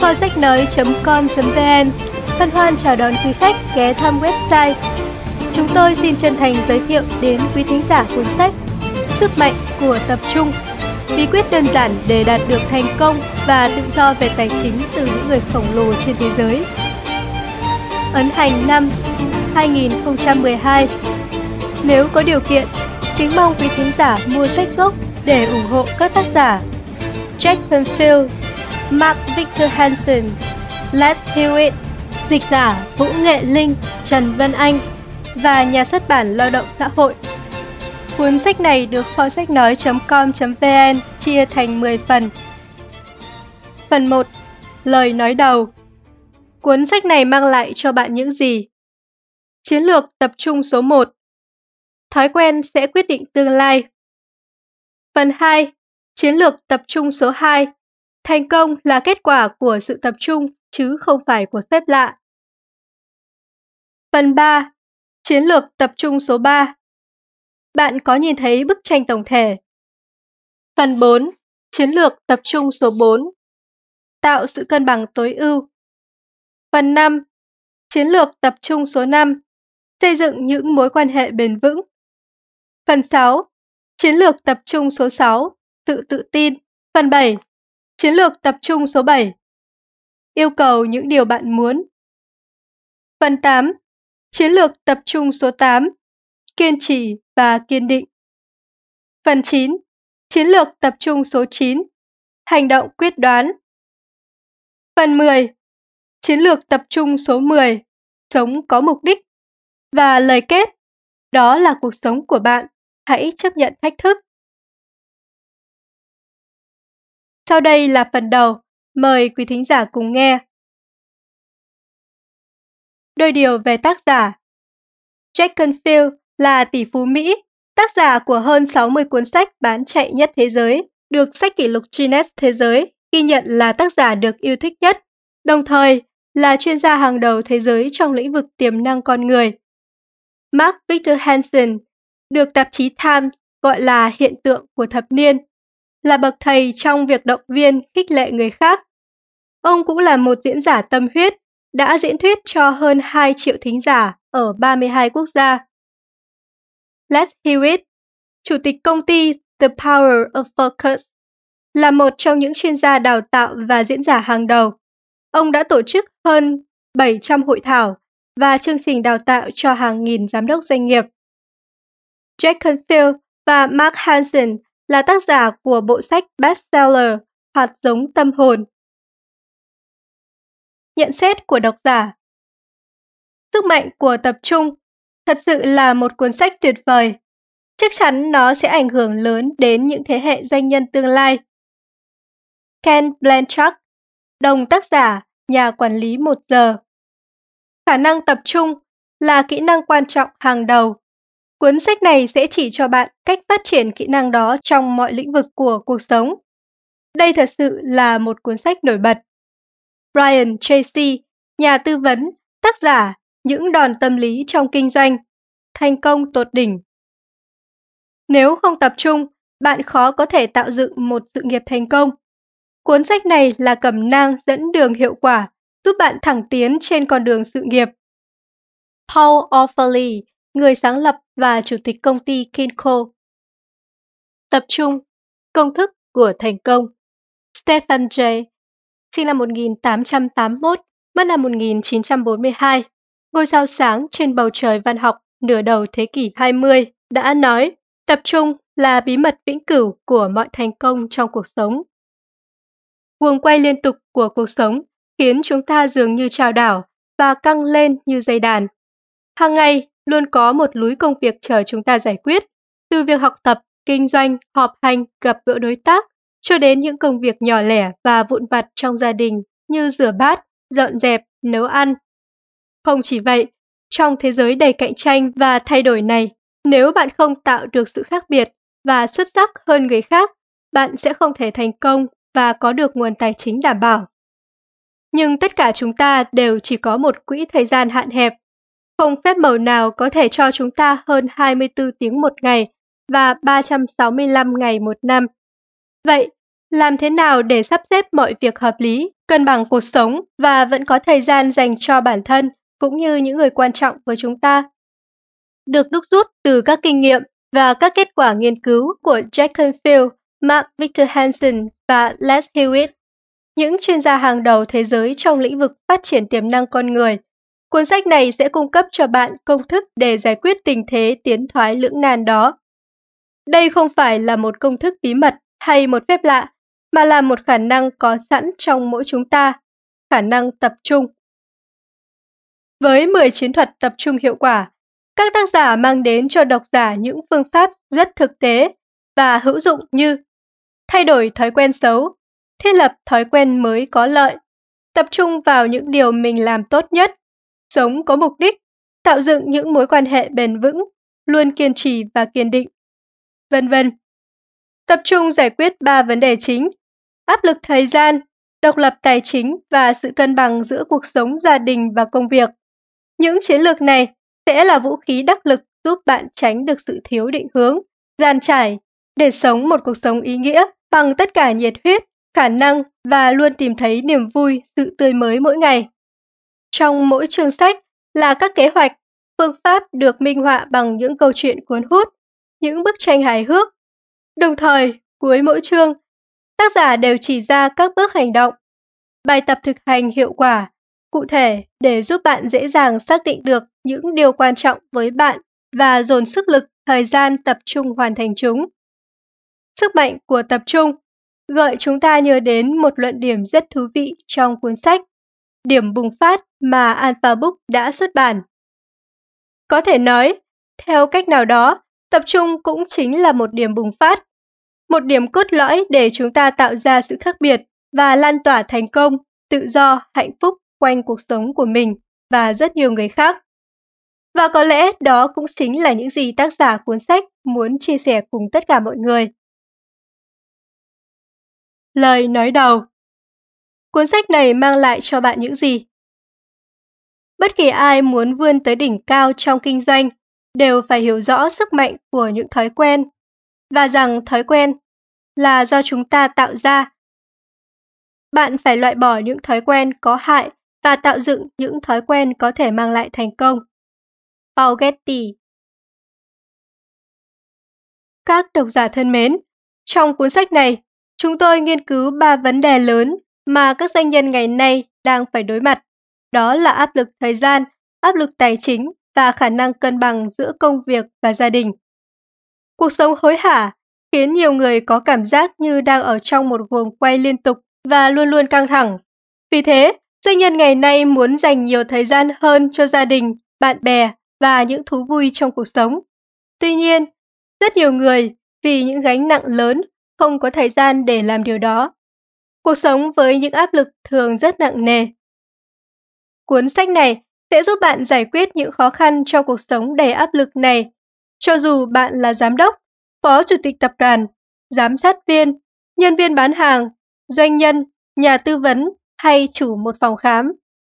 Kho sách nói.com.vn hân hoan chào đón quý khách ghé thăm website. Chúng tôi xin chân thành giới thiệu đến quý thính giả cuốn sách Sức mạnh của tập trung, bí quyết đơn giản để đạt được thành công và tự do về tài chính từ những người khổng lồ trên thế giới. Ấn hành năm 2012. Nếu có điều kiện, kính mong quý thính giả mua sách gốc để ủng hộ các tác giả Jack Canfield, Mark Victor Hansen, Les Hewitt, dịch giả Vũ Nghệ Linh, Trần Vân Anh và nhà xuất bản Lao động Xã hội. Cuốn sách này được kho sách nói.com.vn chia thành 10 phần. Phần 1. Lời nói đầu. Cuốn sách này mang lại cho bạn những gì? Chiến lược tập trung số 1. Thói quen sẽ quyết định tương lai. Phần 2. Chiến lược tập trung số 2. Thành công là kết quả của sự tập trung chứ không phải của phép lạ. Phần 3. Chiến lược tập trung số 3. Bạn có nhìn thấy bức tranh tổng thể? Phần 4. Chiến lược tập trung số 4. Tạo sự cân bằng tối ưu. Phần 5. Chiến lược tập trung số 5. Xây dựng những mối quan hệ bền vững. Phần 6. Chiến lược tập trung số 6. Sự tự tin. Phần 7. Chiến lược tập trung số 7. Yêu cầu những điều bạn muốn. Phần 8. Chiến lược tập trung số 8. Kiên trì và kiên định. Phần 9. Chiến lược tập trung số 9. Hành động quyết đoán. Phần 10. Chiến lược tập trung số 10. Sống có mục đích. Và lời kết, đó là cuộc sống của bạn. Hãy chấp nhận thách thức. Sau đây là phần đầu. Mời quý thính giả cùng nghe. Đôi điều về tác giả. Jack Canfield là tỷ phú Mỹ, tác giả của hơn 60 cuốn sách bán chạy nhất thế giới, được sách kỷ lục Guinness Thế giới ghi nhận là tác giả được yêu thích nhất, đồng thời là chuyên gia hàng đầu thế giới trong lĩnh vực tiềm năng con người. Mark Victor Hansen, được tạp chí Times gọi là hiện tượng của thập niên, là bậc thầy trong việc động viên, khích lệ người khác. Ông cũng là một diễn giả tâm huyết, đã diễn thuyết cho hơn 2 triệu thính giả ở 32 quốc gia. Les Hewitt, chủ tịch công ty The Power of Focus, là một trong những chuyên gia đào tạo và diễn giả hàng đầu. Ông đã tổ chức hơn 700 hội thảo và chương trình đào tạo cho hàng nghìn giám đốc doanh nghiệp. Jack Canfield và Mark Hansen là tác giả của bộ sách bestseller Hạt giống tâm hồn. Nhận xét của độc giả. Sức mạnh của tập trung thật sự là một cuốn sách tuyệt vời. Chắc chắn nó sẽ ảnh hưởng lớn đến những thế hệ doanh nhân tương lai. Ken Blanchard, đồng tác giả, nhà quản lý 1 giờ. Khả năng tập trung là kỹ năng quan trọng hàng đầu. Cuốn sách này sẽ chỉ cho bạn cách phát triển kỹ năng đó trong mọi lĩnh vực của cuộc sống. Đây thật sự là một cuốn sách nổi bật. Brian Tracy, nhà tư vấn, tác giả Những đòn tâm lý trong kinh doanh, thành công tột đỉnh. Nếu không tập trung, bạn khó có thể tạo dựng một sự nghiệp thành công. Cuốn sách này là cẩm nang dẫn đường hiệu quả, giúp bạn thẳng tiến trên con đường sự nghiệp. Paul Offerly, người sáng lập và chủ tịch công ty Kinco. Tập trung, công thức của thành công. Stephen Jay, sinh năm 1881, mất năm 1942, ngôi sao sáng trên bầu trời văn học nửa đầu thế kỷ 20, đã nói tập trung là bí mật vĩnh cửu của mọi thành công trong cuộc sống. Guồng quay liên tục của cuộc sống khiến chúng ta dường như chao đảo và căng lên như dây đàn. Hàng ngày luôn có một lúi công việc chờ chúng ta giải quyết, từ việc học tập, kinh doanh, họp hành, gặp gỡ đối tác, cho đến những công việc nhỏ lẻ và vụn vặt trong gia đình như rửa bát, dọn dẹp, nấu ăn. Không chỉ vậy, trong thế giới đầy cạnh tranh và thay đổi này, nếu bạn không tạo được sự khác biệt và xuất sắc hơn người khác, bạn sẽ không thể thành công và có được nguồn tài chính đảm bảo. Nhưng tất cả chúng ta đều chỉ có một quỹ thời gian hạn hẹp. Không phép màu nào có thể cho chúng ta hơn 24 tiếng một ngày và 365 ngày một năm. Vậy, Làm thế nào để sắp xếp mọi việc hợp lý, cân bằng cuộc sống và vẫn có thời gian dành cho bản thân cũng như những người quan trọng với chúng ta? Được đúc rút từ các kinh nghiệm và các kết quả nghiên cứu của Jack Canfield, Mark Victor Hansen và Les Hewitt, những chuyên gia hàng đầu thế giới trong lĩnh vực phát triển tiềm năng con người. Cuốn sách này sẽ cung cấp cho bạn công thức để giải quyết tình thế tiến thoái lưỡng nan đó. Đây không phải là một công thức bí mật hay một phép lạ, mà là một khả năng có sẵn trong mỗi chúng ta, khả năng tập trung. Với 10 chiến thuật tập trung hiệu quả, các tác giả mang đến cho độc giả những phương pháp rất thực tế và hữu dụng như thay đổi thói quen xấu, thiết lập thói quen mới có lợi, tập trung vào những điều mình làm tốt nhất, sống có mục đích, tạo dựng những mối quan hệ bền vững, luôn kiên trì và kiên định, vân vân. Tập trung giải quyết 3 vấn đề chính: áp lực thời gian, độc lập tài chính và sự cân bằng giữa cuộc sống gia đình và công việc. Những chiến lược này sẽ là vũ khí đắc lực giúp bạn tránh được sự thiếu định hướng, dàn trải để sống một cuộc sống ý nghĩa bằng tất cả nhiệt huyết, khả năng và luôn tìm thấy niềm vui, sự tươi mới mỗi ngày. Trong mỗi chương sách là các kế hoạch, phương pháp được minh họa bằng những câu chuyện cuốn hút, những bức tranh hài hước. Đồng thời, cuối mỗi chương, tác giả đều chỉ ra các bước hành động, bài tập thực hành hiệu quả, cụ thể để giúp bạn dễ dàng xác định được những điều quan trọng với bạn và dồn sức lực, thời gian tập trung hoàn thành chúng. Sức mạnh của tập trung gợi chúng ta nhớ đến một luận điểm rất thú vị trong cuốn sách Điểm bùng phát mà Alpha Book đã xuất bản. Có thể nói, theo cách nào đó, tập trung cũng chính là một điểm bùng phát, một điểm cốt lõi để chúng ta tạo ra sự khác biệt và lan tỏa thành công, tự do, hạnh phúc quanh cuộc sống của mình và rất nhiều người khác. Và có lẽ đó cũng chính là những gì tác giả cuốn sách muốn chia sẻ cùng tất cả mọi người. Lời nói đầu. Cuốn sách này mang lại cho bạn những gì? Bất kỳ ai muốn vươn tới đỉnh cao trong kinh doanh đều phải hiểu rõ sức mạnh của những thói quen và rằng thói quen là do chúng ta tạo ra. Bạn phải loại bỏ những thói quen có hại và tạo dựng những thói quen có thể mang lại thành công. Paul Getty. Các độc giả thân mến, trong cuốn sách này, chúng tôi nghiên cứu 3 vấn đề lớn mà các doanh nhân ngày nay đang phải đối mặt. Đó là áp lực thời gian, áp lực tài chính và khả năng cân bằng giữa công việc và gia đình. Cuộc sống hối hả khiến nhiều người có cảm giác như đang ở trong một guồng quay liên tục và luôn luôn căng thẳng. Vì thế, doanh nhân ngày nay muốn dành nhiều thời gian hơn cho gia đình, bạn bè và những thú vui trong cuộc sống. Tuy nhiên, rất nhiều người vì những gánh nặng lớn không có thời gian để làm điều đó. Cuộc sống với những áp lực thường rất nặng nề. Cuốn sách này sẽ giúp bạn giải quyết những khó khăn trong cuộc sống đầy áp lực này, cho dù bạn là giám đốc, phó chủ tịch tập đoàn, giám sát viên, nhân viên bán hàng, doanh nhân, nhà tư vấn hay chủ một phòng khám.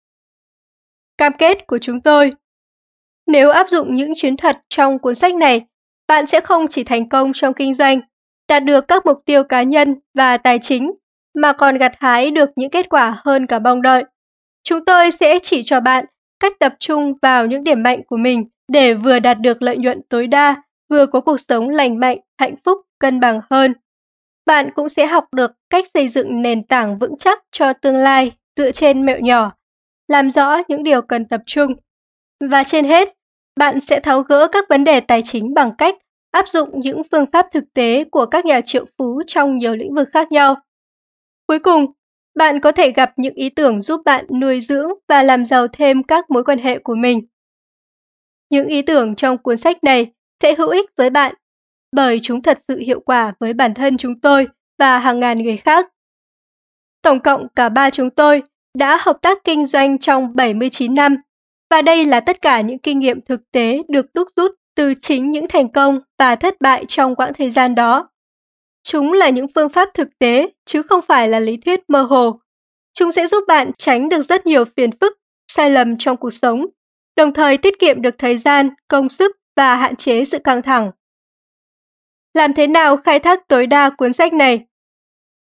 Cam kết của chúng tôi. Nếu áp dụng những chiến thuật trong cuốn sách này, bạn sẽ không chỉ thành công trong kinh doanh, đạt được các mục tiêu cá nhân và tài chính, mà còn gặt hái được những kết quả hơn cả mong đợi. Chúng tôi sẽ chỉ cho bạn cách tập trung vào những điểm mạnh của mình để vừa đạt được lợi nhuận tối đa, vừa có cuộc sống lành mạnh, hạnh phúc, cân bằng hơn. Bạn cũng sẽ học được cách xây dựng nền tảng vững chắc cho tương lai dựa trên mẹo nhỏ, làm rõ những điều cần tập trung. Và trên hết, bạn sẽ tháo gỡ các vấn đề tài chính bằng cách áp dụng những phương pháp thực tế của các nhà triệu phú trong nhiều lĩnh vực khác nhau. Cuối cùng, bạn có thể gặp những ý tưởng giúp bạn nuôi dưỡng và làm giàu thêm các mối quan hệ của mình. Những ý tưởng trong cuốn sách này sẽ hữu ích với bạn, bởi chúng thật sự hiệu quả với bản thân chúng tôi và hàng ngàn người khác. Tổng cộng cả ba chúng tôi đã hợp tác kinh doanh trong 79 năm, và đây là tất cả những kinh nghiệm thực tế được đúc rút từ chính những thành công và thất bại trong quãng thời gian đó. Chúng là những phương pháp thực tế, chứ không phải là lý thuyết mơ hồ. Chúng sẽ giúp bạn tránh được rất nhiều phiền phức, sai lầm trong cuộc sống, đồng thời tiết kiệm được thời gian, công sức và hạn chế sự căng thẳng. Làm thế nào khai thác tối đa cuốn sách này?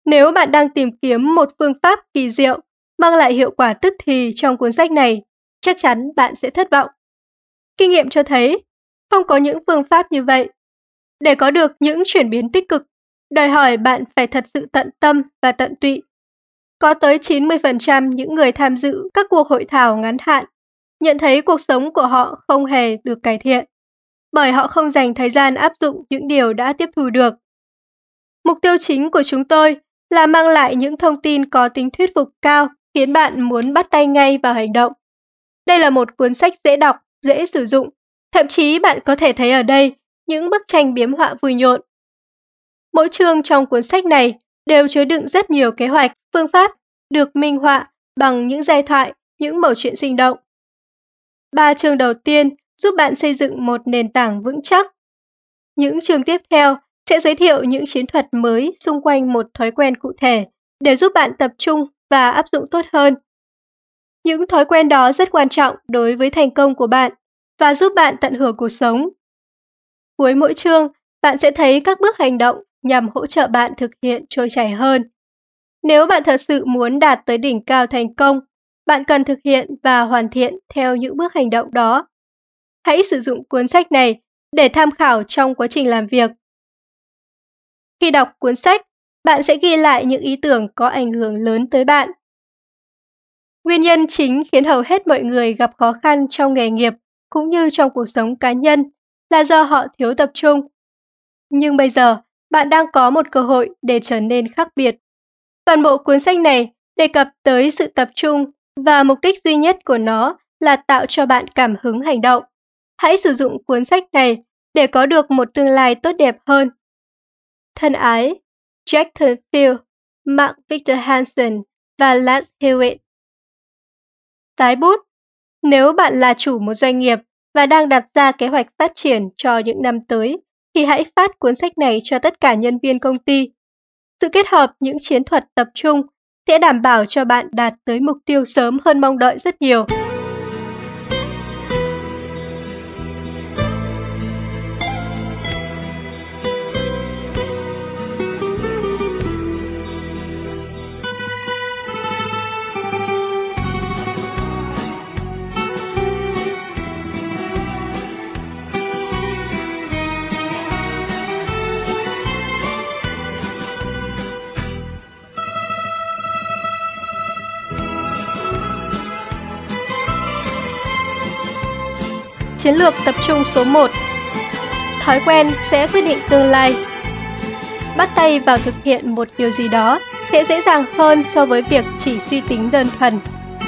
Nếu bạn đang tìm kiếm một phương pháp kỳ diệu mang lại hiệu quả tức thì trong cuốn sách này, chắc chắn bạn sẽ thất vọng. Kinh nghiệm cho thấy, không có những phương pháp như vậy. Để có được những chuyển biến tích cực, đòi hỏi bạn phải thật sự tận tâm và tận tụy. Có tới 90% những người tham dự các cuộc hội thảo ngắn hạn nhận thấy cuộc sống của họ không hề được cải thiện, bởi họ không dành thời gian áp dụng những điều đã tiếp thu được. Mục tiêu chính của chúng tôi là mang lại những thông tin có tính thuyết phục cao, khiến bạn muốn bắt tay ngay vào hành động. Đây là một cuốn sách dễ đọc, dễ sử dụng, thậm chí bạn có thể thấy ở đây những bức tranh biếm họa vui nhộn. Mỗi chương trong cuốn sách này đều chứa đựng rất nhiều kế hoạch, phương pháp được minh họa bằng những giai thoại, những mẩu chuyện sinh động. 3 chương đầu tiên giúp bạn xây dựng một nền tảng vững chắc. Những chương tiếp theo sẽ giới thiệu những chiến thuật mới xung quanh một thói quen cụ thể để giúp bạn tập trung và áp dụng tốt hơn. Những thói quen đó rất quan trọng đối với thành công của bạn và giúp bạn tận hưởng cuộc sống. Cuối mỗi chương, bạn sẽ thấy các bước hành động nhằm hỗ trợ bạn thực hiện trôi chảy hơn. Nếu bạn thật sự muốn đạt tới đỉnh cao thành công, bạn cần thực hiện và hoàn thiện theo những bước hành động đó. Hãy sử dụng cuốn sách này để tham khảo trong quá trình làm việc. Khi đọc cuốn sách, bạn sẽ ghi lại những ý tưởng có ảnh hưởng lớn tới bạn. Nguyên nhân chính khiến hầu hết mọi người gặp khó khăn trong nghề nghiệp cũng như trong cuộc sống cá nhân là do họ thiếu tập trung. Nhưng bây giờ, bạn đang có một cơ hội để trở nên khác biệt. Toàn bộ cuốn sách này đề cập tới sự tập trung và mục đích duy nhất của nó là tạo cho bạn cảm hứng hành động. Hãy sử dụng cuốn sách này để có được một tương lai tốt đẹp hơn. Thân ái, Jack Canfield, Mark Victor Hansen và Lance Hewitt. Tái bút. Nếu bạn là chủ một doanh nghiệp và đang đặt ra kế hoạch phát triển cho những năm tới, thì hãy phát cuốn sách này cho tất cả nhân viên công ty. Sự kết hợp những chiến thuật tập trung sẽ đảm bảo cho bạn đạt tới mục tiêu sớm hơn mong đợi rất nhiều. Chiến lược tập trung số 1. Thói quen sẽ quyết định tương lai. Bắt tay vào thực hiện một điều gì đó sẽ dễ dàng hơn so với việc chỉ suy tính đơn thuần.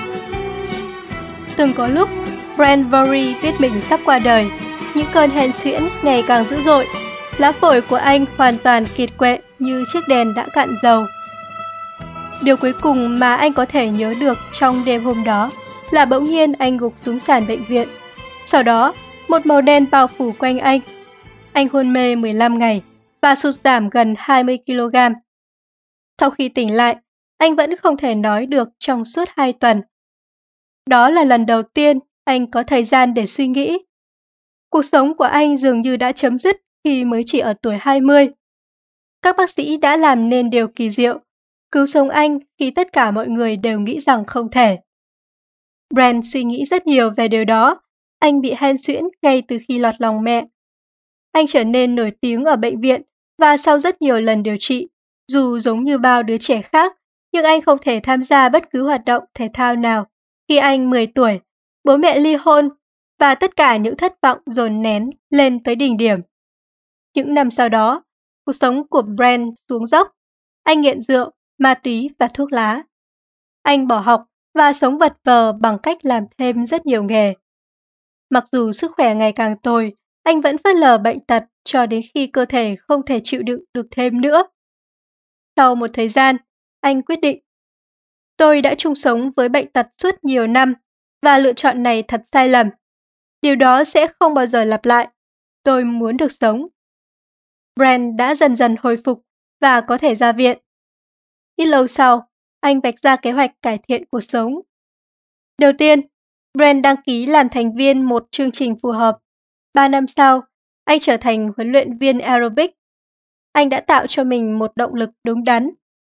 Từng có lúc, Bradbury biết mình sắp qua đời, những cơn hen suyễn ngày càng dữ dội, lá phổi của anh hoàn toàn kiệt quệ như chiếc đèn đã cạn dầu. Điều cuối cùng mà anh có thể nhớ được trong đêm hôm đó là bỗng nhiên anh gục xuống sàn bệnh viện. Sau đó, một màu đen bao phủ quanh anh. Anh hôn mê 15 ngày và sụt giảm gần 20 kg. Sau khi tỉnh lại, anh vẫn không thể nói được trong suốt 2 tuần. Đó là lần đầu tiên anh có thời gian để suy nghĩ. Cuộc sống của anh dường như đã chấm dứt khi mới chỉ ở tuổi 20. Các bác sĩ đã làm nên điều kỳ diệu, cứu sống anh khi tất cả mọi người đều nghĩ rằng không thể. Brand suy nghĩ rất nhiều về điều đó. Anh bị hen suyễn ngay từ khi lọt lòng mẹ. Anh trở nên nổi tiếng ở bệnh viện và sau rất nhiều lần điều trị, dù giống như bao đứa trẻ khác, nhưng anh không thể tham gia bất cứ hoạt động thể thao nào. Khi anh 10 tuổi, bố mẹ ly hôn và tất cả những thất vọng dồn nén lên tới đỉnh điểm. Những năm sau đó, cuộc sống của Brand xuống dốc. Anh nghiện rượu, ma túy và thuốc lá. Anh bỏ học và sống vật vờ bằng cách làm thêm rất nhiều nghề. Mặc dù sức khỏe ngày càng tồi, anh vẫn phớt lờ bệnh tật cho đến khi cơ thể không thể chịu đựng được thêm nữa. Sau một thời gian, anh quyết định. Tôi đã chung sống với bệnh tật suốt nhiều năm và lựa chọn này thật sai lầm. Điều đó sẽ không bao giờ lặp lại. Tôi muốn được sống. Brand đã dần dần hồi phục và có thể ra viện. Ít lâu sau, anh vạch ra kế hoạch cải thiện cuộc sống. Đầu tiên, Brand đăng ký làm thành viên một chương trình phù hợp. 3 năm sau, anh trở thành huấn luyện viên aerobic. Anh đã tạo cho mình một động lực đúng đắn.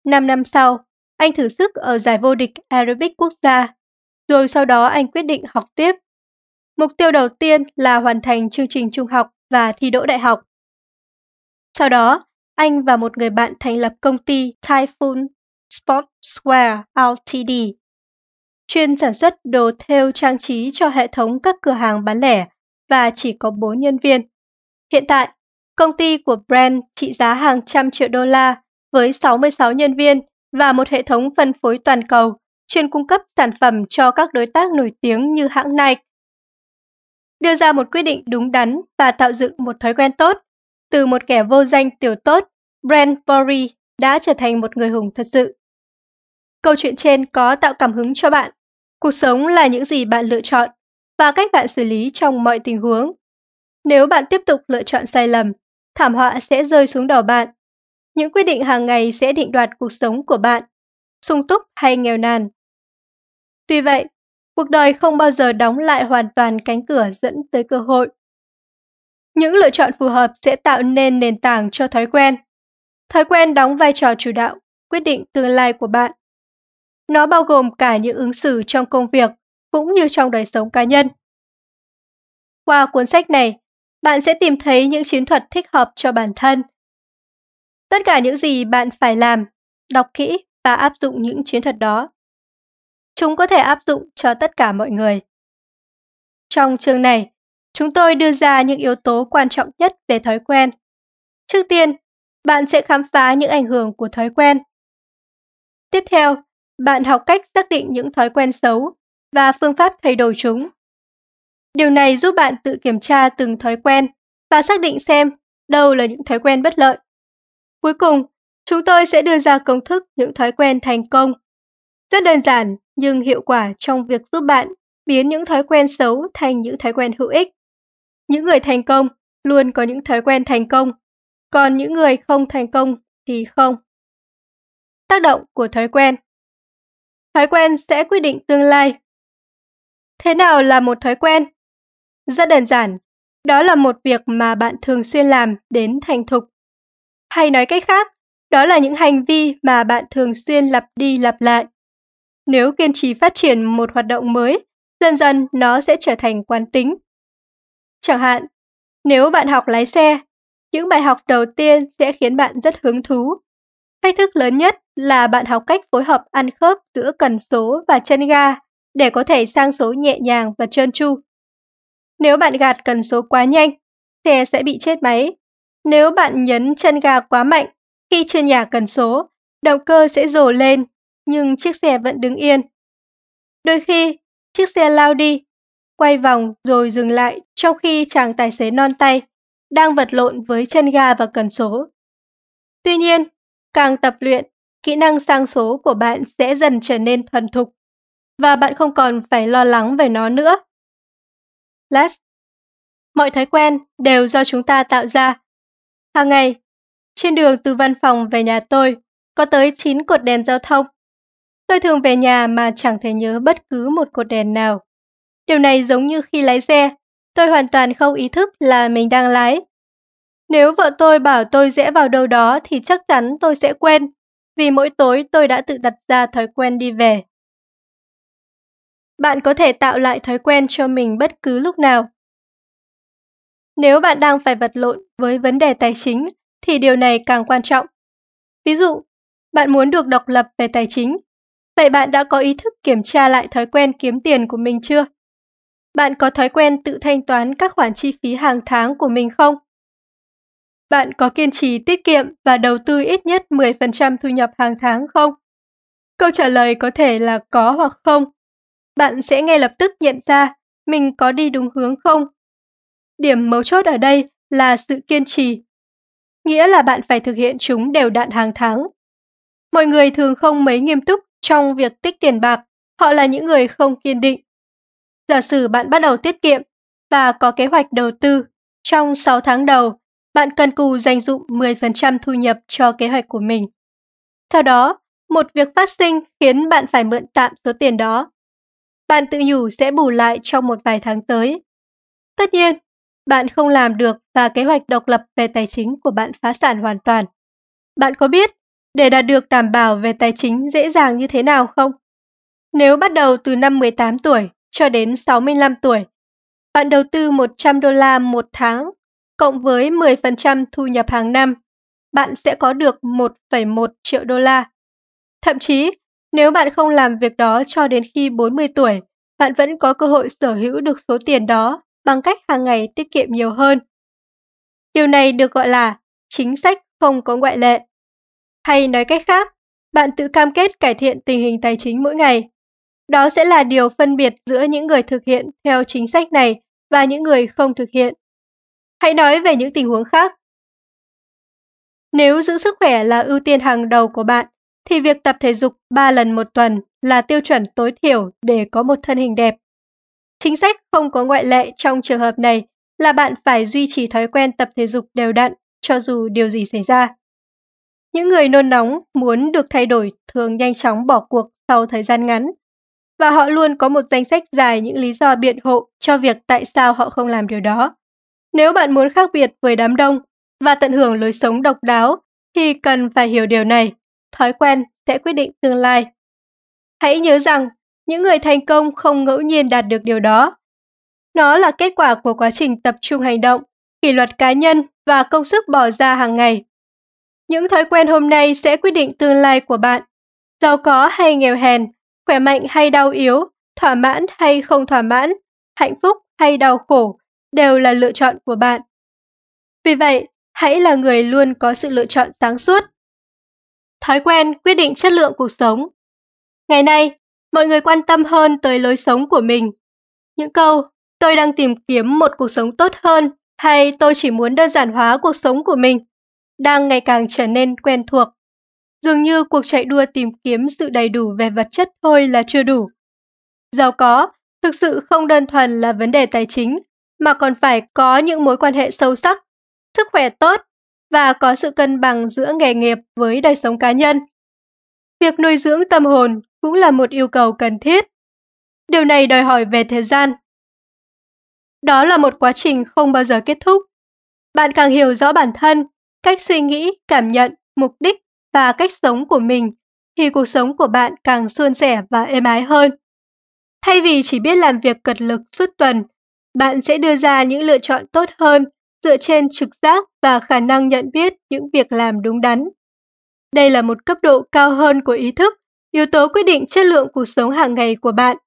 5 năm sau, anh thử sức ở giải vô địch aerobic quốc gia, rồi sau đó anh quyết định học tiếp. Mục tiêu đầu tiên là hoàn thành chương trình trung học và thi đỗ đại học. Sau đó, anh và một người bạn thành lập công ty Typhoon Sportswear Ltd, chuyên sản xuất đồ thêu trang trí cho hệ thống các cửa hàng bán lẻ và chỉ có 4 nhân viên. Hiện tại, công ty của brand trị giá hàng trăm triệu đô la với 66 nhân viên và một hệ thống phân phối toàn cầu chuyên cung cấp sản phẩm cho các đối tác nổi tiếng như hãng Nike. Đưa ra một quyết định đúng đắn và tạo dựng một thói quen tốt. Từ một kẻ vô danh tiểu tốt, Brent Bori đã trở thành một người hùng thật sự. Câu chuyện trên có tạo cảm hứng cho bạn. Cuộc sống là những gì bạn lựa chọn và cách bạn xử lý trong mọi tình huống. Nếu bạn tiếp tục lựa chọn sai lầm, thảm họa sẽ rơi xuống đầu bạn. Những quyết định hàng ngày sẽ định đoạt cuộc sống của bạn, sung túc hay nghèo nàn. Tuy vậy, cuộc đời không bao giờ đóng lại hoàn toàn cánh cửa dẫn tới cơ hội. Những lựa chọn phù hợp sẽ tạo nên nền tảng cho thói quen. Thói quen đóng vai trò chủ đạo, quyết định tương lai của bạn. Nó bao gồm cả những ứng xử trong công việc cũng như trong đời sống cá nhân. Qua cuốn sách này, bạn sẽ tìm thấy những chiến thuật thích hợp cho bản thân. Tất cả những gì bạn phải làm, đọc kỹ và áp dụng những chiến thuật đó. Chúng có thể áp dụng cho tất cả mọi người. Trong chương này, chúng tôi đưa ra những yếu tố quan trọng nhất về thói quen. Trước tiên, bạn sẽ khám phá những ảnh hưởng của thói quen. Tiếp theo, bạn học cách xác định những thói quen xấu và phương pháp thay đổi chúng. Điều này giúp bạn tự kiểm tra từng thói quen và xác định xem đâu là những thói quen bất lợi. Cuối cùng, chúng tôi sẽ đưa ra công thức những thói quen thành công. Rất đơn giản nhưng hiệu quả trong việc giúp bạn biến những thói quen xấu thành những thói quen hữu ích. Những người thành công luôn có những thói quen thành công, còn những người không thành công thì không. Tác động của thói quen. Thói quen sẽ quyết định tương lai. Thế nào là một thói quen? Rất đơn giản, đó là một việc mà bạn thường xuyên làm đến thành thục. Hay nói cách khác, đó là những hành vi mà bạn thường xuyên lặp đi lặp lại. Nếu kiên trì phát triển một hoạt động mới, dần dần nó sẽ trở thành quán tính. Chẳng hạn, nếu bạn học lái xe, những bài học đầu tiên sẽ khiến bạn rất hứng thú. Thách thức lớn nhất là bạn học cách phối hợp ăn khớp giữa cần số và chân ga để có thể sang số nhẹ nhàng và trơn tru. Nếu bạn gạt cần số quá nhanh, xe sẽ bị chết máy. Nếu bạn nhấn chân ga quá mạnh, khi chưa nhả cần số, động cơ sẽ rồ lên, nhưng chiếc xe vẫn đứng yên. Đôi khi, chiếc xe lao đi, quay vòng rồi dừng lại trong khi chàng tài xế non tay đang vật lộn với chân ga và cần số. Tuy nhiên, càng tập luyện, kỹ năng sang số của bạn sẽ dần trở nên thuần thục và bạn không còn phải lo lắng về nó nữa. Last. Mọi thói quen đều do chúng ta tạo ra. Hàng ngày, trên đường từ văn phòng về nhà tôi, có tới 9 cột đèn giao thông. Tôi thường về nhà mà chẳng thể nhớ bất cứ một cột đèn nào. Điều này giống như khi lái xe, tôi hoàn toàn không ý thức là mình đang lái. Nếu vợ tôi bảo tôi rẽ vào đâu đó thì chắc chắn tôi sẽ quên, vì mỗi tối tôi đã tự đặt ra thói quen đi về. Bạn có thể tạo lại thói quen cho mình bất cứ lúc nào. Nếu bạn đang phải vật lộn với vấn đề tài chính, thì điều này càng quan trọng. Ví dụ, bạn muốn được độc lập về tài chính, vậy bạn đã có ý thức kiểm tra lại thói quen kiếm tiền của mình chưa? Bạn có thói quen tự thanh toán các khoản chi phí hàng tháng của mình không? Bạn có kiên trì tiết kiệm và đầu tư ít nhất 10% thu nhập hàng tháng không? Câu trả lời có thể là có hoặc không. Bạn sẽ ngay lập tức nhận ra mình có đi đúng hướng không. Điểm mấu chốt ở đây là sự kiên trì, nghĩa là bạn phải thực hiện chúng đều đặn hàng tháng. Mọi người thường không mấy nghiêm túc trong việc tích tiền bạc, họ là những người không kiên định. Giả sử bạn bắt đầu tiết kiệm và có kế hoạch đầu tư, trong 6 tháng đầu, bạn cần cù dành dụm 10% thu nhập cho kế hoạch của mình. Sau đó, một việc phát sinh khiến bạn phải mượn tạm số tiền đó. Bạn tự nhủ sẽ bù lại trong một vài tháng tới. Tất nhiên, bạn không làm được và kế hoạch độc lập về tài chính của bạn phá sản hoàn toàn. Bạn có biết, để đạt được đảm bảo về tài chính dễ dàng như thế nào không? Nếu bắt đầu từ năm 18 tuổi cho đến 65 tuổi, bạn đầu tư $100 một tháng, cộng với 10% thu nhập hàng năm, bạn sẽ có được 1,1 triệu đô la. Thậm chí, nếu bạn không làm việc đó cho đến khi 40 tuổi, bạn vẫn có cơ hội sở hữu được số tiền đó bằng cách hàng ngày tiết kiệm nhiều hơn. Điều này được gọi là chính sách không có ngoại lệ. Hay nói cách khác, bạn tự cam kết cải thiện tình hình tài chính mỗi ngày. Đó sẽ là điều phân biệt giữa những người thực hiện theo chính sách này và những người không thực hiện. Hãy nói về những tình huống khác. Nếu giữ sức khỏe là ưu tiên hàng đầu của bạn, thì việc tập thể dục 3 lần một tuần là tiêu chuẩn tối thiểu để có một thân hình đẹp. Chính sách không có ngoại lệ trong trường hợp này là bạn phải duy trì thói quen tập thể dục đều đặn cho dù điều gì xảy ra. Những người nôn nóng muốn được thay đổi thường nhanh chóng bỏ cuộc sau thời gian ngắn, và họ luôn có một danh sách dài những lý do biện hộ cho việc tại sao họ không làm điều đó. Nếu bạn muốn khác biệt với đám đông và tận hưởng lối sống độc đáo, thì cần phải hiểu điều này, thói quen sẽ quyết định tương lai. Hãy nhớ rằng, những người thành công không ngẫu nhiên đạt được điều đó. Nó là kết quả của quá trình tập trung hành động, kỷ luật cá nhân và công sức bỏ ra hàng ngày. Những thói quen hôm nay sẽ quyết định tương lai của bạn. Giàu có hay nghèo hèn, khỏe mạnh hay đau yếu, thỏa mãn hay không thỏa mãn, hạnh phúc hay đau khổ, đều là lựa chọn của bạn. Vì vậy, hãy là người luôn có sự lựa chọn sáng suốt. Thói quen quyết định chất lượng cuộc sống. Ngày nay, mọi người quan tâm hơn tới lối sống của mình. Những câu "tôi đang tìm kiếm một cuộc sống tốt hơn" hay "tôi chỉ muốn đơn giản hóa cuộc sống của mình" đang ngày càng trở nên quen thuộc. Dường như cuộc chạy đua tìm kiếm sự đầy đủ về vật chất thôi là chưa đủ. Giàu có thực sự không đơn thuần là vấn đề tài chính, mà còn phải có những mối quan hệ sâu sắc, sức khỏe tốt và có sự cân bằng giữa nghề nghiệp với đời sống cá nhân. Việc nuôi dưỡng tâm hồn cũng là một yêu cầu cần thiết. Điều này đòi hỏi về thời gian. Đó là một quá trình không bao giờ kết thúc. Bạn càng hiểu rõ bản thân, cách suy nghĩ, cảm nhận, mục đích và cách sống của mình, thì cuộc sống của bạn càng suôn sẻ và êm ái hơn. Thay vì chỉ biết làm việc cật lực suốt tuần, bạn sẽ đưa ra những lựa chọn tốt hơn dựa trên trực giác và khả năng nhận biết những việc làm đúng đắn. Đây là một cấp độ cao hơn của ý thức, yếu tố quyết định chất lượng cuộc sống hàng ngày của bạn.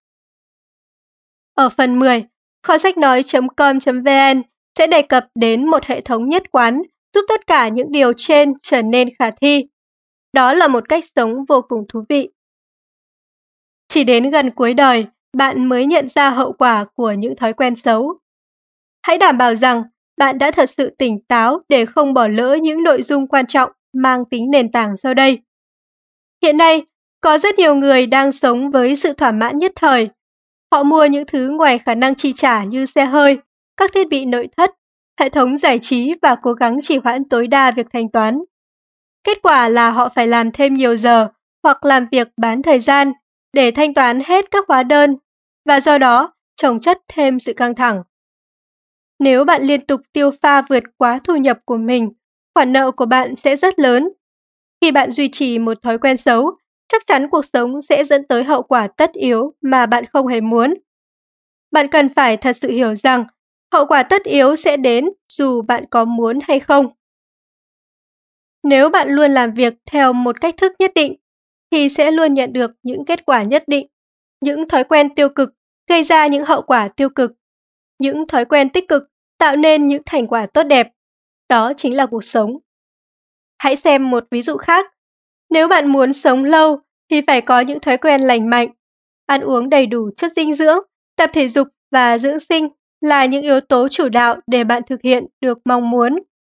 Ở phần 10, kho sách nói.com.vn sẽ đề cập đến một hệ thống nhất quán giúp tất cả những điều trên trở nên khả thi. Đó là một cách sống vô cùng thú vị. Chỉ đến gần cuối đời, bạn mới nhận ra hậu quả của những thói quen xấu. Hãy đảm bảo rằng bạn đã thật sự tỉnh táo để không bỏ lỡ những nội dung quan trọng mang tính nền tảng sau đây. Hiện nay, có rất nhiều người đang sống với sự thỏa mãn nhất thời. Họ mua những thứ ngoài khả năng chi trả như xe hơi, các thiết bị nội thất, hệ thống giải trí và cố gắng trì hoãn tối đa việc thanh toán. Kết quả là họ phải làm thêm nhiều giờ hoặc làm việc bán thời gian để thanh toán hết các hóa đơn, và do đó chồng chất thêm sự căng thẳng. Nếu bạn liên tục tiêu pha vượt quá thu nhập của mình, khoản nợ của bạn sẽ rất lớn. Khi bạn duy trì một thói quen xấu, chắc chắn cuộc sống sẽ dẫn tới hậu quả tất yếu mà bạn không hề muốn. Bạn cần phải thật sự hiểu rằng hậu quả tất yếu sẽ đến dù bạn có muốn hay không. Nếu bạn luôn làm việc theo một cách thức nhất định, thì sẽ luôn nhận được những kết quả nhất định. Những thói quen tiêu cực gây ra những hậu quả tiêu cực. Những thói quen tích cực tạo nên những thành quả tốt đẹp. Đó chính là cuộc sống. Hãy xem một ví dụ khác. Nếu bạn muốn sống lâu thì phải có những thói quen lành mạnh. Ăn uống đầy đủ chất dinh dưỡng, tập thể dục và dưỡng sinh là những yếu tố chủ đạo để bạn thực hiện được mong muốn.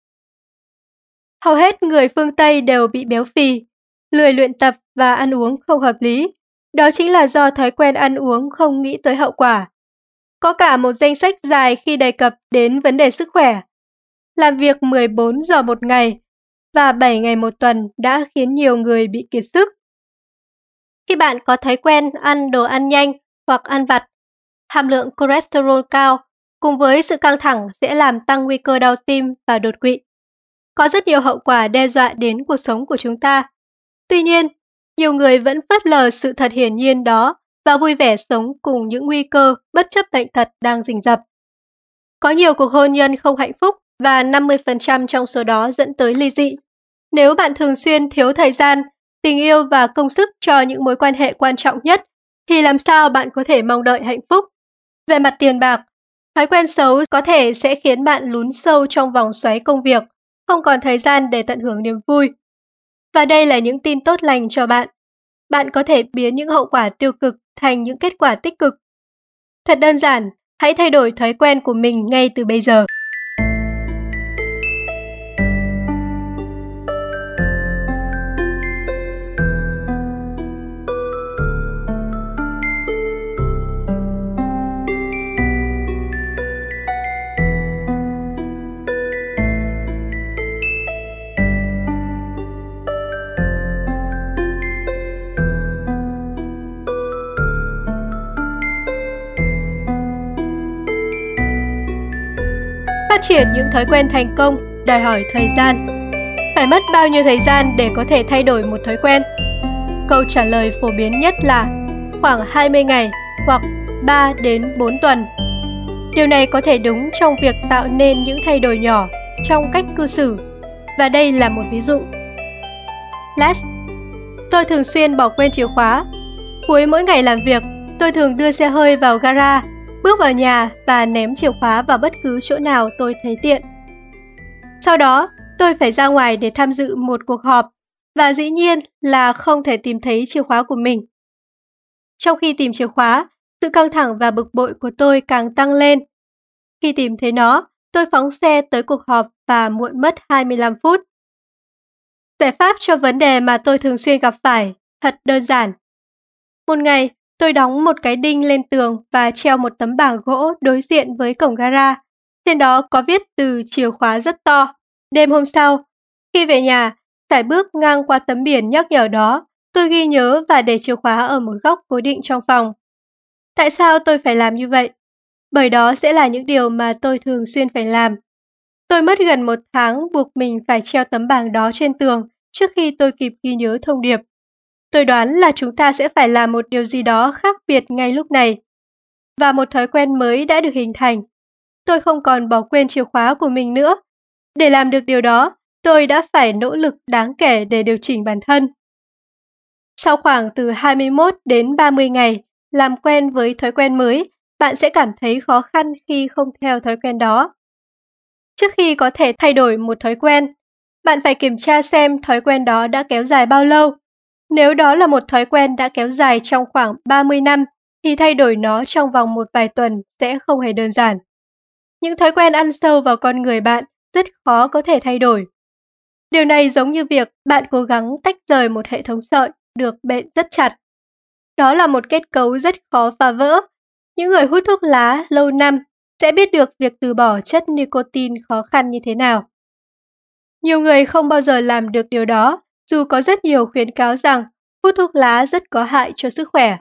Hầu hết người phương Tây đều bị béo phì, lười luyện tập và ăn uống không hợp lý. Đó chính là do thói quen ăn uống không nghĩ tới hậu quả. Có cả một danh sách dài khi đề cập đến vấn đề sức khỏe. Làm việc 14 giờ một ngày và 7 ngày một tuần đã khiến nhiều người bị kiệt sức. Khi bạn có thói quen ăn đồ ăn nhanh hoặc ăn vặt, hàm lượng cholesterol cao cùng với sự căng thẳng sẽ làm tăng nguy cơ đau tim và đột quỵ. Có rất nhiều hậu quả đe dọa đến cuộc sống của chúng ta. Tuy nhiên, nhiều người vẫn phớt lờ sự thật hiển nhiên đó và vui vẻ sống cùng những nguy cơ bất chấp bệnh tật đang rình rập. Có nhiều cuộc hôn nhân không hạnh phúc và 50% trong số đó dẫn tới ly dị. Nếu bạn thường xuyên thiếu thời gian, tình yêu và công sức cho những mối quan hệ quan trọng nhất, thì làm sao bạn có thể mong đợi hạnh phúc? Về mặt tiền bạc, thói quen xấu có thể sẽ khiến bạn lún sâu trong vòng xoáy công việc, không còn thời gian để tận hưởng niềm vui. Và đây là những tin tốt lành cho bạn. Bạn có thể biến những hậu quả tiêu cực thành những kết quả tích cực. Thật đơn giản, hãy thay đổi thói quen của mình ngay từ bây giờ. Phát triển những thói quen thành công đòi hỏi thời gian. Phải mất bao nhiêu thời gian để có thể thay đổi một thói quen? Câu trả lời phổ biến nhất là khoảng 20 ngày hoặc 3 đến 4 tuần. Điều này có thể đúng trong việc tạo nên những thay đổi nhỏ trong cách cư xử. Và đây là một ví dụ. Last. Tôi thường xuyên bỏ quên chìa khóa. Cuối mỗi ngày làm việc, tôi thường đưa xe hơi vào gara, bước vào nhà và ném chìa khóa vào bất cứ chỗ nào tôi thấy tiện. Sau đó, tôi phải ra ngoài để tham dự một cuộc họp và dĩ nhiên là không thể tìm thấy chìa khóa của mình. Trong khi tìm chìa khóa, sự căng thẳng và bực bội của tôi càng tăng lên. Khi tìm thấy nó, tôi phóng xe tới cuộc họp và muộn mất 25 phút. Giải pháp cho vấn đề mà tôi thường xuyên gặp phải thật đơn giản. Một ngày, tôi đóng một cái đinh lên tường và treo một tấm bảng gỗ đối diện với cổng gara. Trên đó có viết từ chìa khóa rất to. Đêm hôm sau, khi về nhà, sải bước ngang qua tấm biển nhắc nhở đó, tôi ghi nhớ và để chìa khóa ở một góc cố định trong phòng. Tại sao tôi phải làm như vậy? Bởi đó sẽ là những điều mà tôi thường xuyên phải làm. Tôi mất gần 1 tháng buộc mình phải treo tấm bảng đó trên tường trước khi tôi kịp ghi nhớ thông điệp. Tôi đoán là chúng ta sẽ phải làm một điều gì đó khác biệt ngay lúc này. Và một thói quen mới đã được hình thành. Tôi không còn bỏ quên chìa khóa của mình nữa. Để làm được điều đó, tôi đã phải nỗ lực đáng kể để điều chỉnh bản thân. Sau khoảng từ 21 đến 30 ngày làm quen với thói quen mới, bạn sẽ cảm thấy khó khăn khi không theo thói quen đó. Trước khi có thể thay đổi một thói quen, bạn phải kiểm tra xem thói quen đó đã kéo dài bao lâu. Nếu đó là một thói quen đã kéo dài trong khoảng 30 năm, thì thay đổi nó trong vòng một vài tuần sẽ không hề đơn giản. Những thói quen ăn sâu vào con người bạn rất khó có thể thay đổi. Điều này giống như việc bạn cố gắng tách rời một hệ thống sợi được bện rất chặt. Đó là một kết cấu rất khó phá vỡ. Những người hút thuốc lá lâu năm sẽ biết được việc từ bỏ chất nicotine khó khăn như thế nào. Nhiều người không bao giờ làm được điều đó, dù có rất nhiều khuyến cáo rằng hút thuốc lá rất có hại cho sức khỏe.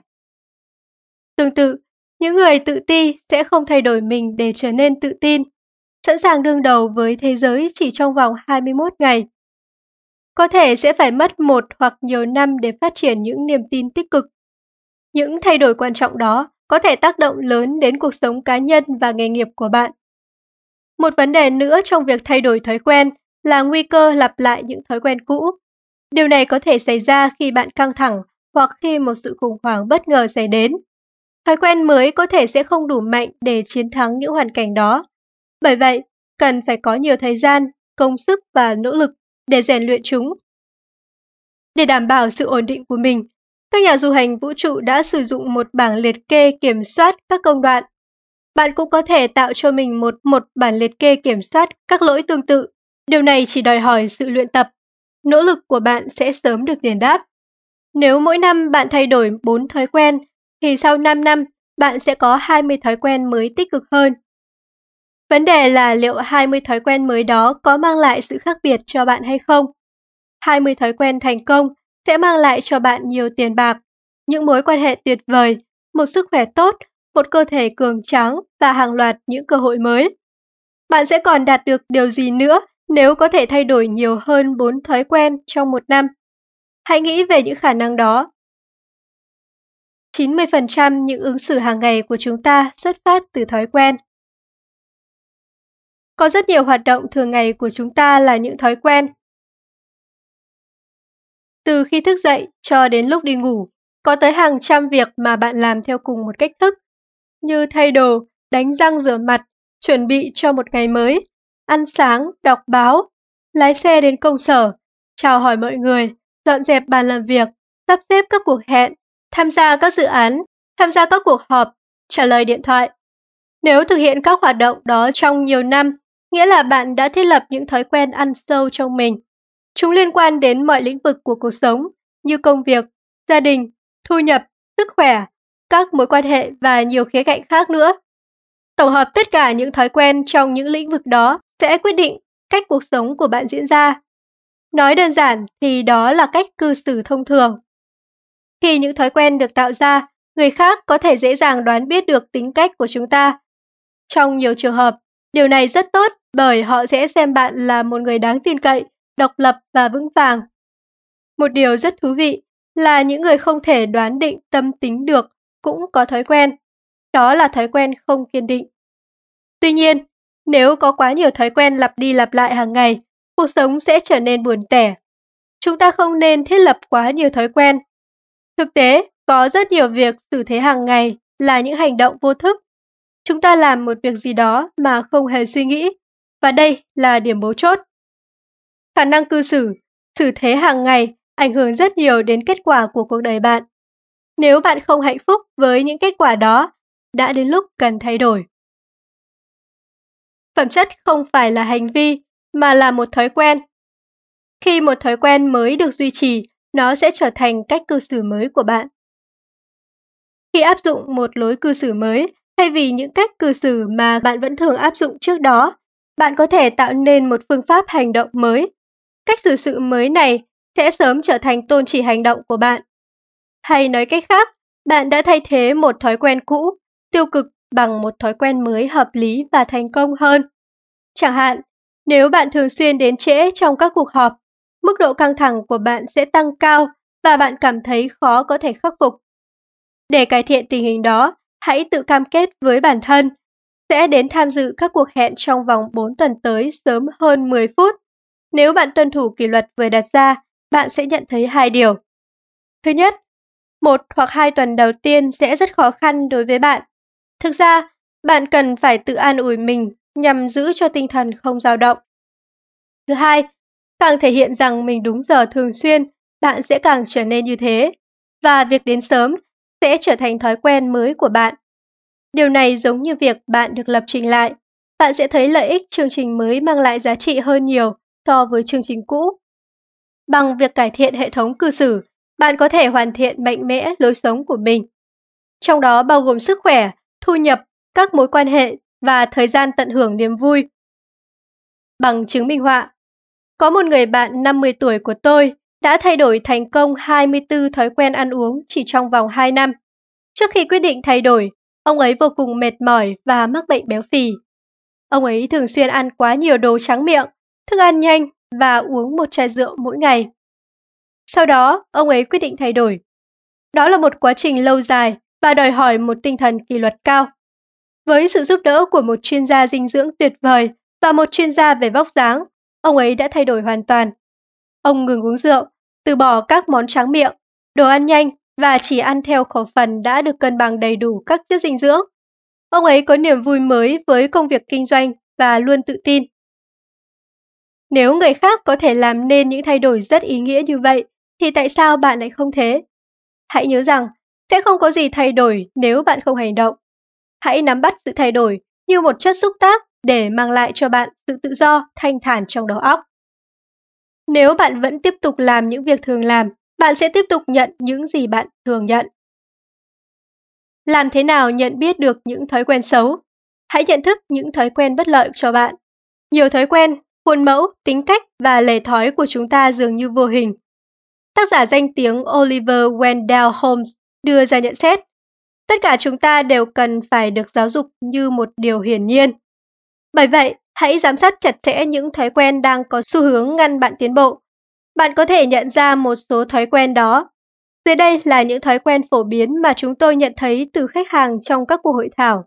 Tương tự, những người tự ti sẽ không thay đổi mình để trở nên tự tin, sẵn sàng đương đầu với thế giới chỉ trong vòng 21 ngày. Có thể sẽ phải mất 1 hoặc nhiều năm để phát triển những niềm tin tích cực. Những thay đổi quan trọng đó có thể tác động lớn đến cuộc sống cá nhân và nghề nghiệp của bạn. Một vấn đề nữa trong việc thay đổi thói quen là nguy cơ lặp lại những thói quen cũ. Điều này có thể xảy ra khi bạn căng thẳng hoặc khi một sự khủng hoảng bất ngờ xảy đến. Thói quen mới có thể sẽ không đủ mạnh để chiến thắng những hoàn cảnh đó. Bởi vậy, cần phải có nhiều thời gian, công sức và nỗ lực để rèn luyện chúng. Để đảm bảo sự ổn định của mình, các nhà du hành vũ trụ đã sử dụng một bảng liệt kê kiểm soát các công đoạn. Bạn cũng có thể tạo cho mình một bản liệt kê kiểm soát các lỗi tương tự. Điều này chỉ đòi hỏi sự luyện tập. Nỗ lực của bạn sẽ sớm được đền đáp. Nếu mỗi năm bạn thay đổi 4 thói quen, thì sau 5 năm, bạn sẽ có 20 thói quen mới tích cực hơn. Vấn đề là liệu 20 thói quen mới đó có mang lại sự khác biệt cho bạn hay không? 20 thói quen thành công sẽ mang lại cho bạn nhiều tiền bạc, những mối quan hệ tuyệt vời, một sức khỏe tốt, một cơ thể cường tráng và hàng loạt những cơ hội mới. Bạn sẽ còn đạt được điều gì nữa nếu có thể thay đổi nhiều hơn 4 thói quen trong một năm? Hãy nghĩ về những khả năng đó. 90% những ứng xử hàng ngày của chúng ta xuất phát từ thói quen. Có rất nhiều hoạt động thường ngày của chúng ta là những thói quen. Từ khi thức dậy cho đến lúc đi ngủ, có tới hàng trăm việc mà bạn làm theo cùng một cách thức, như thay đồ, đánh răng rửa mặt, chuẩn bị cho một ngày mới, ăn sáng, đọc báo, lái xe đến công sở, chào hỏi mọi người, dọn dẹp bàn làm việc, sắp xếp các cuộc hẹn, tham gia các dự án, tham gia các cuộc họp, trả lời điện thoại. Nếu thực hiện các hoạt động đó trong nhiều năm, nghĩa là bạn đã thiết lập những thói quen ăn sâu trong mình. Chúng liên quan đến mọi lĩnh vực của cuộc sống như công việc, gia đình, thu nhập, sức khỏe, các mối quan hệ và nhiều khía cạnh khác nữa. Tổng hợp tất cả những thói quen trong những lĩnh vực đó sẽ quyết định cách cuộc sống của bạn diễn ra. Nói đơn giản thì đó là cách cư xử thông thường. Khi những thói quen được tạo ra, người khác có thể dễ dàng đoán biết được tính cách của chúng ta. Trong nhiều trường hợp, điều này rất tốt bởi họ sẽ xem bạn là một người đáng tin cậy, độc lập và vững vàng. Một điều rất thú vị là những người không thể đoán định tâm tính được cũng có thói quen. Đó là thói quen không kiên định. Tuy nhiên, nếu có quá nhiều thói quen lặp đi lặp lại hàng ngày, cuộc sống sẽ trở nên buồn tẻ. Chúng ta không nên thiết lập quá nhiều thói quen. Thực tế, có rất nhiều việc xử thế hàng ngày là những hành động vô thức. Chúng ta làm một việc gì đó mà không hề suy nghĩ, và đây là điểm mấu chốt. Khả năng cư xử, xử thế hàng ngày ảnh hưởng rất nhiều đến kết quả của cuộc đời bạn. Nếu bạn không hạnh phúc với những kết quả đó, đã đến lúc cần thay đổi. Phẩm chất không phải là hành vi, mà là một thói quen. Khi một thói quen mới được duy trì, nó sẽ trở thành cách cư xử mới của bạn. Khi áp dụng một lối cư xử mới, thay vì những cách cư xử mà bạn vẫn thường áp dụng trước đó, bạn có thể tạo nên một phương pháp hành động mới. Cách xử sự mới này sẽ sớm trở thành tôn chỉ hành động của bạn. Hay nói cách khác, bạn đã thay thế một thói quen cũ, tiêu cực bằng một thói quen mới hợp lý và thành công hơn. Chẳng hạn, nếu bạn thường xuyên đến trễ trong các cuộc họp, mức độ căng thẳng của bạn sẽ tăng cao và bạn cảm thấy khó có thể khắc phục. Để cải thiện tình hình đó, hãy tự cam kết với bản thân sẽ đến tham dự các cuộc hẹn trong vòng 4 tuần tới sớm hơn 10 phút. Nếu bạn tuân thủ kỷ luật vừa đặt ra, bạn sẽ nhận thấy hai điều. Thứ nhất, 1 hoặc 2 tuần đầu tiên sẽ rất khó khăn đối với bạn. Thực ra, bạn cần phải tự an ủi mình nhằm giữ cho tinh thần không dao động. Thứ hai, càng thể hiện rằng mình đúng giờ thường xuyên, bạn sẽ càng trở nên như thế, và việc đến sớm sẽ trở thành thói quen mới của bạn. Điều này giống như việc bạn được lập trình lại. Bạn sẽ thấy lợi ích chương trình mới mang lại giá trị hơn nhiều so với chương trình cũ. Bằng việc cải thiện hệ thống cư xử, bạn có thể hoàn thiện mạnh mẽ lối sống của mình. Trong đó bao gồm sức khỏe, thu nhập, các mối quan hệ và thời gian tận hưởng niềm vui. Bằng chứng minh họa, có một người bạn 50 tuổi của tôi đã thay đổi thành công 24 thói quen ăn uống chỉ trong vòng 2 năm. Trước khi quyết định thay đổi, ông ấy vô cùng mệt mỏi và mắc bệnh béo phì. Ông ấy thường xuyên ăn quá nhiều đồ tráng miệng, thức ăn nhanh và uống một chai rượu mỗi ngày. Sau đó, ông ấy quyết định thay đổi. Đó là một quá trình lâu dài và đòi hỏi một tinh thần kỷ luật cao. Với sự giúp đỡ của một chuyên gia dinh dưỡng tuyệt vời và một chuyên gia về vóc dáng, ông ấy đã thay đổi hoàn toàn. Ông ngừng uống rượu, từ bỏ các món tráng miệng, đồ ăn nhanh và chỉ ăn theo khẩu phần đã được cân bằng đầy đủ các chất dinh dưỡng. Ông ấy có niềm vui mới với công việc kinh doanh và luôn tự tin. Nếu người khác có thể làm nên những thay đổi rất ý nghĩa như vậy, thì tại sao bạn lại không thế? Hãy nhớ rằng, sẽ không có gì thay đổi nếu bạn không hành động. Hãy nắm bắt sự thay đổi như một chất xúc tác để mang lại cho bạn sự tự do, thanh thản trong đầu óc. Nếu bạn vẫn tiếp tục làm những việc thường làm, bạn sẽ tiếp tục nhận những gì bạn thường nhận. Làm thế nào nhận biết được những thói quen xấu? Hãy nhận thức những thói quen bất lợi cho bạn. Nhiều thói quen, khuôn mẫu, tính cách và lề thói của chúng ta dường như vô hình. Tác giả danh tiếng Oliver Wendell Holmes đưa ra nhận xét, tất cả chúng ta đều cần phải được giáo dục như một điều hiển nhiên. Bởi vậy, hãy giám sát chặt chẽ những thói quen đang có xu hướng ngăn bạn tiến bộ. Bạn có thể nhận ra một số thói quen đó. Dưới đây là những thói quen phổ biến mà chúng tôi nhận thấy từ khách hàng trong các cuộc hội thảo.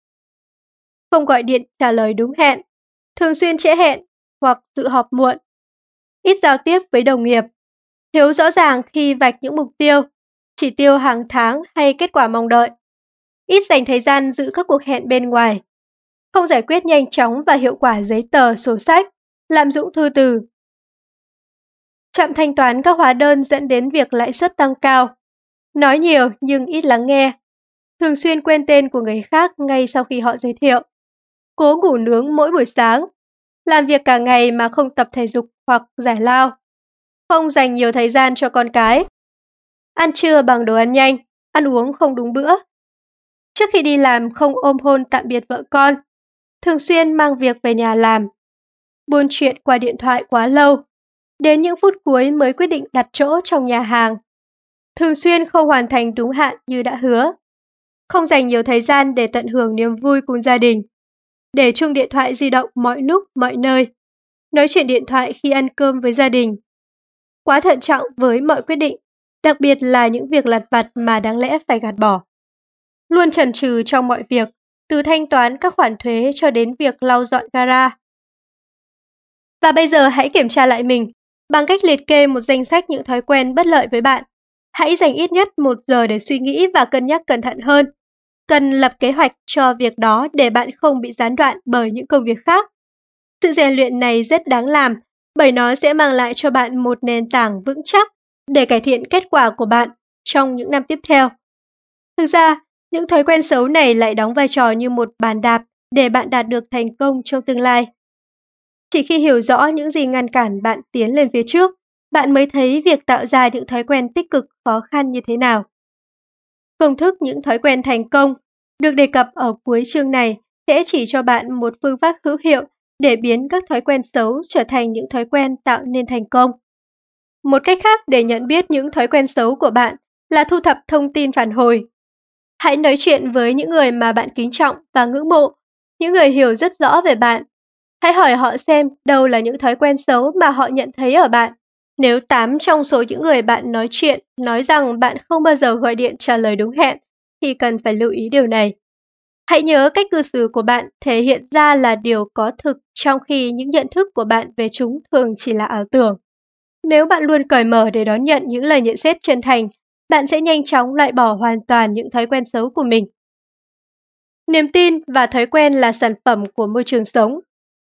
Không gọi điện trả lời đúng hẹn, thường xuyên trễ hẹn hoặc dự họp muộn, ít giao tiếp với đồng nghiệp, thiếu rõ ràng khi vạch những mục tiêu, chỉ tiêu hàng tháng hay kết quả mong đợi, ít dành thời gian giữ các cuộc hẹn bên ngoài, không giải quyết nhanh chóng và hiệu quả giấy tờ, sổ sách, lạm dụng thư từ. Chậm thanh toán các hóa đơn dẫn đến việc lãi suất tăng cao, nói nhiều nhưng ít lắng nghe, thường xuyên quên tên của người khác ngay sau khi họ giới thiệu, cố ngủ nướng mỗi buổi sáng, làm việc cả ngày mà không tập thể dục hoặc giải lao, không dành nhiều thời gian cho con cái, ăn trưa bằng đồ ăn nhanh, ăn uống không đúng bữa. Trước khi đi làm không ôm hôn tạm biệt vợ con, thường xuyên mang việc về nhà làm, buôn chuyện qua điện thoại quá lâu, đến những phút cuối mới quyết định đặt chỗ trong nhà hàng, thường xuyên không hoàn thành đúng hạn như đã hứa, không dành nhiều thời gian để tận hưởng niềm vui cùng gia đình, để chuông điện thoại di động mọi lúc mọi nơi, nói chuyện điện thoại khi ăn cơm với gia đình, quá thận trọng với mọi quyết định, đặc biệt là những việc lặt vặt mà đáng lẽ phải gạt bỏ. Luôn chần chừ trong mọi việc, từ thanh toán các khoản thuế cho đến việc lau dọn gara. Và bây giờ hãy kiểm tra lại mình bằng cách liệt kê một danh sách những thói quen bất lợi với bạn. Hãy dành ít nhất 1 giờ để suy nghĩ và cân nhắc cẩn thận hơn. Cần lập kế hoạch cho việc đó để bạn không bị gián đoạn bởi những công việc khác. Sự rèn luyện này rất đáng làm bởi nó sẽ mang lại cho bạn một nền tảng vững chắc để cải thiện kết quả của bạn trong những năm tiếp theo. Thực ra, những thói quen xấu này lại đóng vai trò như một bàn đạp để bạn đạt được thành công trong tương lai. Chỉ khi hiểu rõ những gì ngăn cản bạn tiến lên phía trước, bạn mới thấy việc tạo ra những thói quen tích cực khó khăn như thế nào. Công thức những thói quen thành công được đề cập ở cuối chương này sẽ chỉ cho bạn một phương pháp hữu hiệu để biến các thói quen xấu trở thành những thói quen tạo nên thành công. Một cách khác để nhận biết những thói quen xấu của bạn là thu thập thông tin phản hồi. Hãy nói chuyện với những người mà bạn kính trọng và ngưỡng mộ, những người hiểu rất rõ về bạn. Hãy hỏi họ xem đâu là những thói quen xấu mà họ nhận thấy ở bạn. Nếu 8 trong số những người bạn nói chuyện nói rằng bạn không bao giờ gọi điện trả lời đúng hẹn, thì cần phải lưu ý điều này. Hãy nhớ cách cư xử của bạn thể hiện ra là điều có thực trong khi những nhận thức của bạn về chúng thường chỉ là ảo tưởng. Nếu bạn luôn cởi mở để đón nhận những lời nhận xét chân thành, bạn sẽ nhanh chóng loại bỏ hoàn toàn những thói quen xấu của mình. Niềm tin và thói quen là sản phẩm của môi trường sống.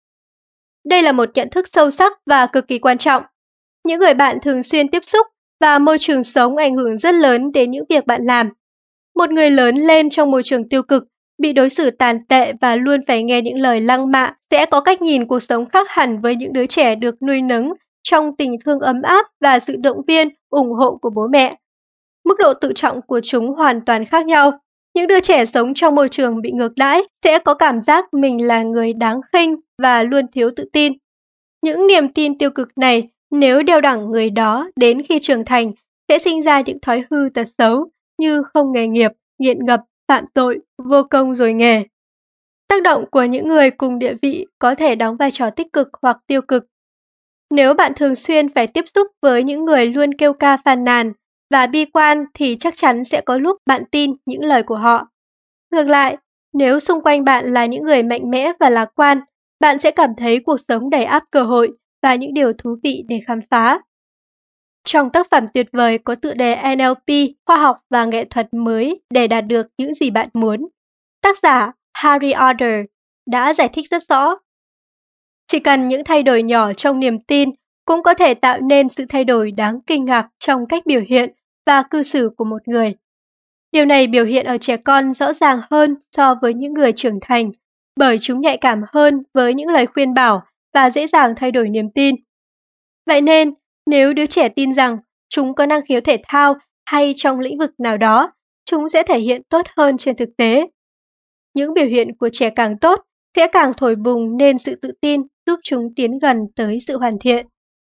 Đây là một nhận thức sâu sắc và cực kỳ quan trọng. Những người bạn thường xuyên tiếp xúc và môi trường sống ảnh hưởng rất lớn đến những việc bạn làm. Một người lớn lên trong môi trường tiêu cực, bị đối xử tàn tệ và luôn phải nghe những lời lăng mạ sẽ có cách nhìn cuộc sống khác hẳn với những đứa trẻ được nuôi nấng trong tình thương ấm áp và sự động viên, ủng hộ của bố mẹ. Mức độ tự trọng của chúng hoàn toàn khác nhau. Những đứa trẻ sống trong môi trường bị ngược đãi sẽ có cảm giác mình là người đáng khinh và luôn thiếu tự tin. Những niềm tin tiêu cực này, nếu đeo đẳng người đó đến khi trưởng thành, sẽ sinh ra những thói hư tật xấu như không nghề nghiệp, nghiện ngập, phạm tội, vô công rồi nghề. Tác động của những người cùng địa vị có thể đóng vai trò tích cực hoặc tiêu cực. Nếu bạn thường xuyên phải tiếp xúc với những người luôn kêu ca phàn nàn và bi quan thì chắc chắn sẽ có lúc bạn tin những lời của họ. Ngược lại, nếu xung quanh bạn là những người mạnh mẽ và lạc quan, bạn sẽ cảm thấy cuộc sống đầy ắp cơ hội và những điều thú vị để khám phá. Trong tác phẩm tuyệt vời có tựa đề NLP, khoa học và nghệ thuật mới để đạt được những gì bạn muốn, tác giả Harry Order đã giải thích rất rõ. Chỉ cần những thay đổi nhỏ trong niềm tin cũng có thể tạo nên sự thay đổi đáng kinh ngạc trong cách biểu hiện và cư xử của một người. Điều này biểu hiện ở trẻ con rõ ràng hơn so với những người trưởng thành, bởi chúng nhạy cảm hơn với những lời khuyên bảo và dễ dàng thay đổi niềm tin. Vậy nên, nếu đứa trẻ tin rằng chúng có năng khiếu thể thao hay trong lĩnh vực nào đó, chúng sẽ thể hiện tốt hơn trên thực tế. Những biểu hiện của trẻ càng tốt sẽ càng thổi bùng nên sự tự tin giúp chúng tiến gần tới sự hoàn thiện.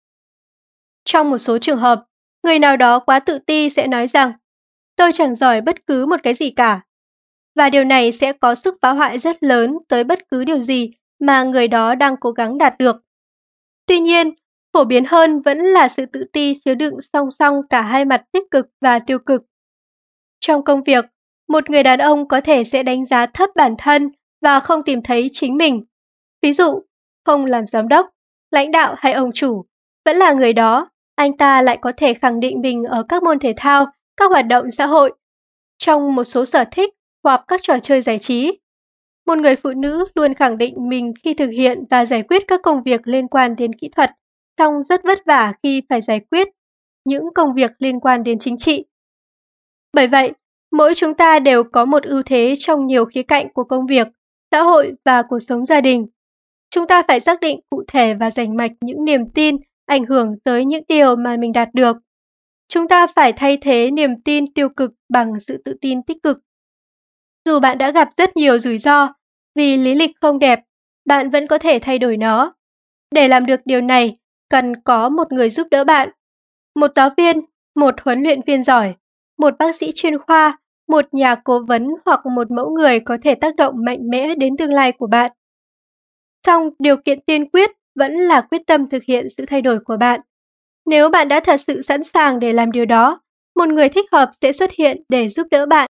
Trong một số trường hợp, người nào đó quá tự ti sẽ nói rằng tôi chẳng giỏi bất cứ một cái gì cả. Và điều này sẽ có sức phá hoại rất lớn tới bất cứ điều gì mà người đó đang cố gắng đạt được. Tuy nhiên, Phổ biến hơn vẫn là sự tự ti chứa đựng song song cả hai mặt tích cực và tiêu cực. Trong công việc, một người đàn ông có thể sẽ đánh giá thấp bản thân và không tìm thấy chính mình. Ví dụ, không làm giám đốc, lãnh đạo hay ông chủ, vẫn là người đó, anh ta lại có thể khẳng định mình ở các môn thể thao, các hoạt động xã hội, trong một số sở thích hoặc các trò chơi giải trí. Một người phụ nữ luôn khẳng định mình khi thực hiện và giải quyết các công việc liên quan đến kỹ thuật, song rất vất vả khi phải giải quyết những công việc liên quan đến chính trị. Bởi vậy, mỗi chúng ta đều có một ưu thế trong nhiều khía cạnh của công việc, xã hội và cuộc sống gia đình. Chúng ta phải xác định cụ thể và rành mạch những niềm tin ảnh hưởng tới những điều mà mình đạt được. Chúng ta phải thay thế niềm tin tiêu cực bằng sự tự tin tích cực. Dù bạn đã gặp rất nhiều rủi ro vì lý lịch không đẹp, bạn vẫn có thể thay đổi nó. Để làm được điều này, cần có một người giúp đỡ bạn. Một giáo viên, một huấn luyện viên giỏi, một bác sĩ chuyên khoa, một nhà cố vấn hoặc một mẫu người có thể tác động mạnh mẽ đến tương lai của bạn. Song điều kiện tiên quyết vẫn là quyết tâm thực hiện sự thay đổi của bạn. Nếu bạn đã thật sự sẵn sàng để làm điều đó, một người thích hợp sẽ xuất hiện để giúp đỡ bạn.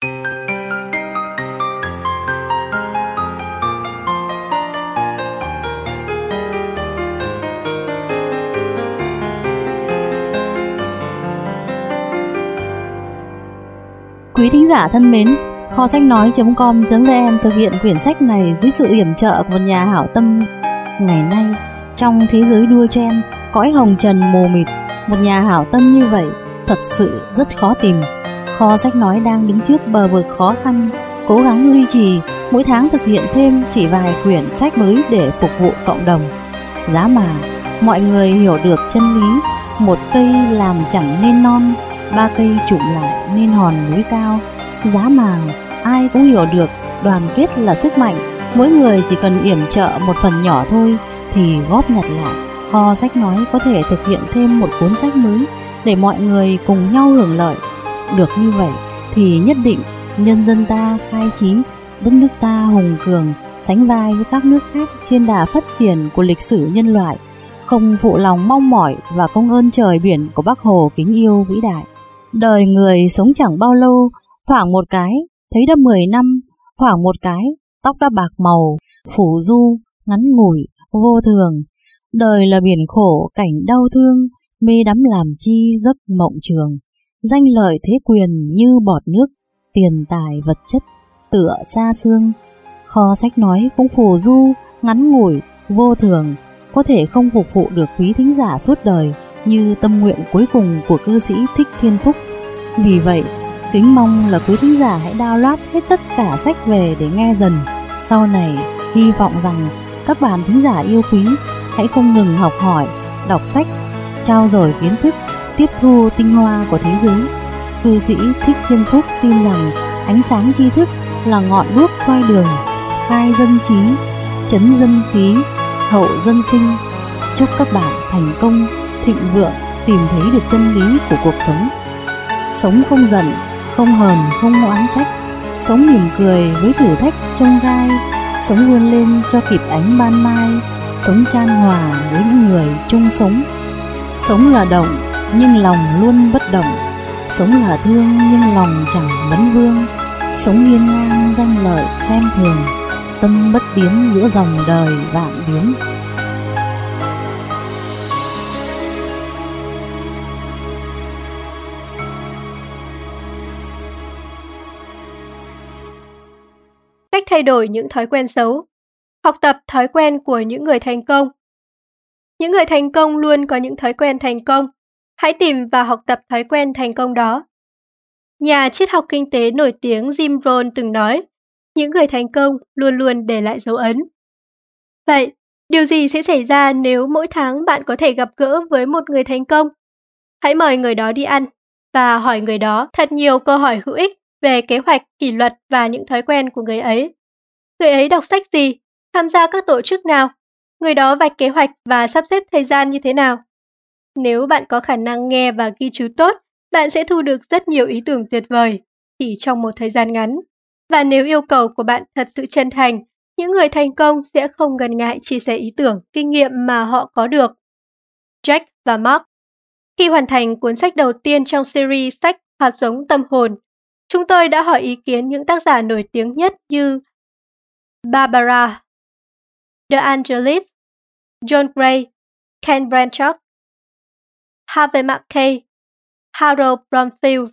Quý thính giả thân mến, kho sách nói.com.vn thực hiện quyển sách này dưới sự yểm trợ của một nhà hảo tâm. Ngày nay, trong thế giới đua chen, cõi hồng trần mù mịt, một nhà hảo tâm như vậy thật sự rất khó tìm. Kho sách nói đang đứng trước bờ vực khó khăn, cố gắng duy trì, mỗi tháng thực hiện thêm chỉ vài quyển sách mới để phục vụ cộng đồng. Giá mà mọi người hiểu được chân lý, một cây làm chẳng nên non, ba cây trụm lại nên hòn núi cao. Giá mà ai cũng hiểu được đoàn kết là sức mạnh, mỗi người chỉ cần yểm trợ một phần nhỏ thôi thì góp nhặt lại, kho sách nói có thể thực hiện thêm một cuốn sách mới để mọi người cùng nhau hưởng lợi. Được như vậy thì nhất định nhân dân ta khai trí, đất nước ta hùng cường, sánh vai với các nước khác trên đà phát triển của lịch sử nhân loại, không phụ lòng mong mỏi và công ơn trời biển của Bác Hồ kính yêu vĩ đại. Đời người sống chẳng bao lâu, thoảng một cái thấy đã 10 năm, thoảng một cái tóc đã bạc màu, phủ du, ngắn ngủi, vô thường. Đời là biển khổ, cảnh đau thương, mê đắm làm chi giấc mộng trường. Danh lợi thế quyền như bọt nước, tiền tài vật chất tựa xa xương. Kho sách nói cũng phù du, ngắn ngủi, vô thường, có thể không phục vụ được quý thính giả suốt đời như tâm nguyện cuối cùng của cư sĩ Thích Thiên Phúc. Vì vậy, kính mong là quý thính giả hãy download hết tất cả sách về để nghe dần. Sau này, hy vọng rằng các bạn thính giả yêu quý hãy không ngừng học hỏi, đọc sách, trao dồi kiến thức, tiếp thu tinh hoa của thế giới. Cư sĩ Thích Thiên Phúc tin rằng ánh sáng tri thức là ngọn đuốc soi đường, khai dân trí, trấn dân khí, hậu dân sinh. Chúc các bạn thành công, thịnh vượng, tìm thấy được chân lý của cuộc sống. Sống không giận, không hờn, không oán trách, sống mỉm cười với thử thách chông gai, sống vươn lên cho kịp ánh ban mai, sống chan hòa với những người chung sống. Sống là động nhưng lòng luôn bất động, sống là thương nhưng lòng chẳng vấn vương, sống hiên ngang danh lợi xem thường, tâm bất biến giữa dòng đời vạn biến. Cách thay đổi những thói quen xấu. Học tập thói quen của những người thành công. Những người thành công luôn có những thói quen thành công. Hãy tìm và học tập thói quen thành công đó. Nhà triết học kinh tế nổi tiếng Jim Rohn từng nói, những người thành công luôn luôn để lại dấu ấn. Vậy, điều gì sẽ xảy ra nếu mỗi tháng bạn có thể gặp gỡ với một người thành công? Hãy mời người đó đi ăn và hỏi người đó thật nhiều câu hỏi hữu ích về kế hoạch, kỷ luật và những thói quen của người ấy. Người ấy đọc sách gì? Tham gia các tổ chức nào? Người đó vạch kế hoạch và sắp xếp thời gian như thế nào? Nếu bạn có khả năng nghe và ghi chú tốt, bạn sẽ thu được rất nhiều ý tưởng tuyệt vời chỉ trong một thời gian ngắn. Và nếu yêu cầu của bạn thật sự chân thành, những người thành công sẽ không ngần ngại chia sẻ ý tưởng, kinh nghiệm mà họ có được. Jack và Mark. Khi hoàn thành cuốn sách đầu tiên trong series sách Hạt giống tâm hồn, chúng tôi đã hỏi ý kiến những tác giả nổi tiếng nhất như Barbara DeAngelis, John Gray, Ken Blanchard, Harvey Mackay, Harold Bromfield,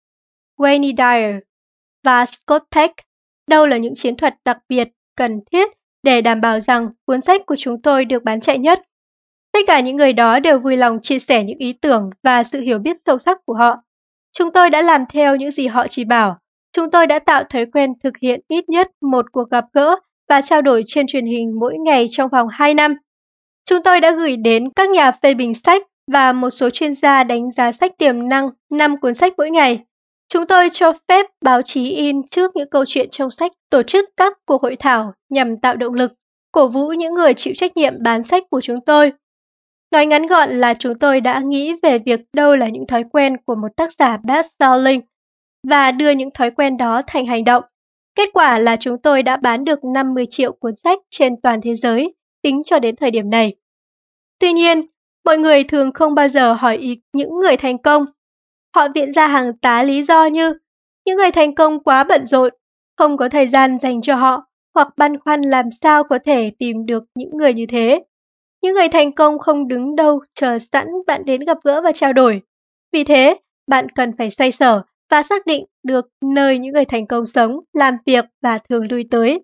Wayne Dyer và Scott Peck đâu là những chiến thuật đặc biệt cần thiết để đảm bảo rằng cuốn sách của chúng tôi được bán chạy nhất. Tất cả những người đó đều vui lòng chia sẻ những ý tưởng và sự hiểu biết sâu sắc của họ. Chúng tôi đã làm theo những gì họ chỉ bảo. Chúng tôi đã tạo thói quen thực hiện ít nhất một cuộc gặp gỡ và trao đổi trên truyền hình mỗi ngày trong vòng 2 năm. Chúng tôi đã gửi đến các nhà phê bình sách và một số chuyên gia đánh giá sách tiềm năng 5 cuốn sách mỗi ngày. Chúng tôi cho phép báo chí in trước những câu chuyện trong sách, tổ chức các cuộc hội thảo nhằm tạo động lực, cổ vũ những người chịu trách nhiệm bán sách của chúng tôi. Nói ngắn gọn là chúng tôi đã nghĩ về việc đâu là những thói quen của một tác giả best-selling và đưa những thói quen đó thành hành động. Kết quả là chúng tôi đã bán được 50 triệu cuốn sách trên toàn thế giới, tính cho đến thời điểm này. Tuy nhiên, mọi người thường không bao giờ hỏi ý những người thành công. Họ viện ra hàng tá lý do như những người thành công quá bận rộn, không có thời gian dành cho họ, hoặc băn khoăn làm sao có thể tìm được những người như thế. Những người thành công không đứng đâu chờ sẵn bạn đến gặp gỡ và trao đổi. Vì thế, bạn cần phải xoay sở và xác định được nơi những người thành công sống, làm việc và thường lui tới.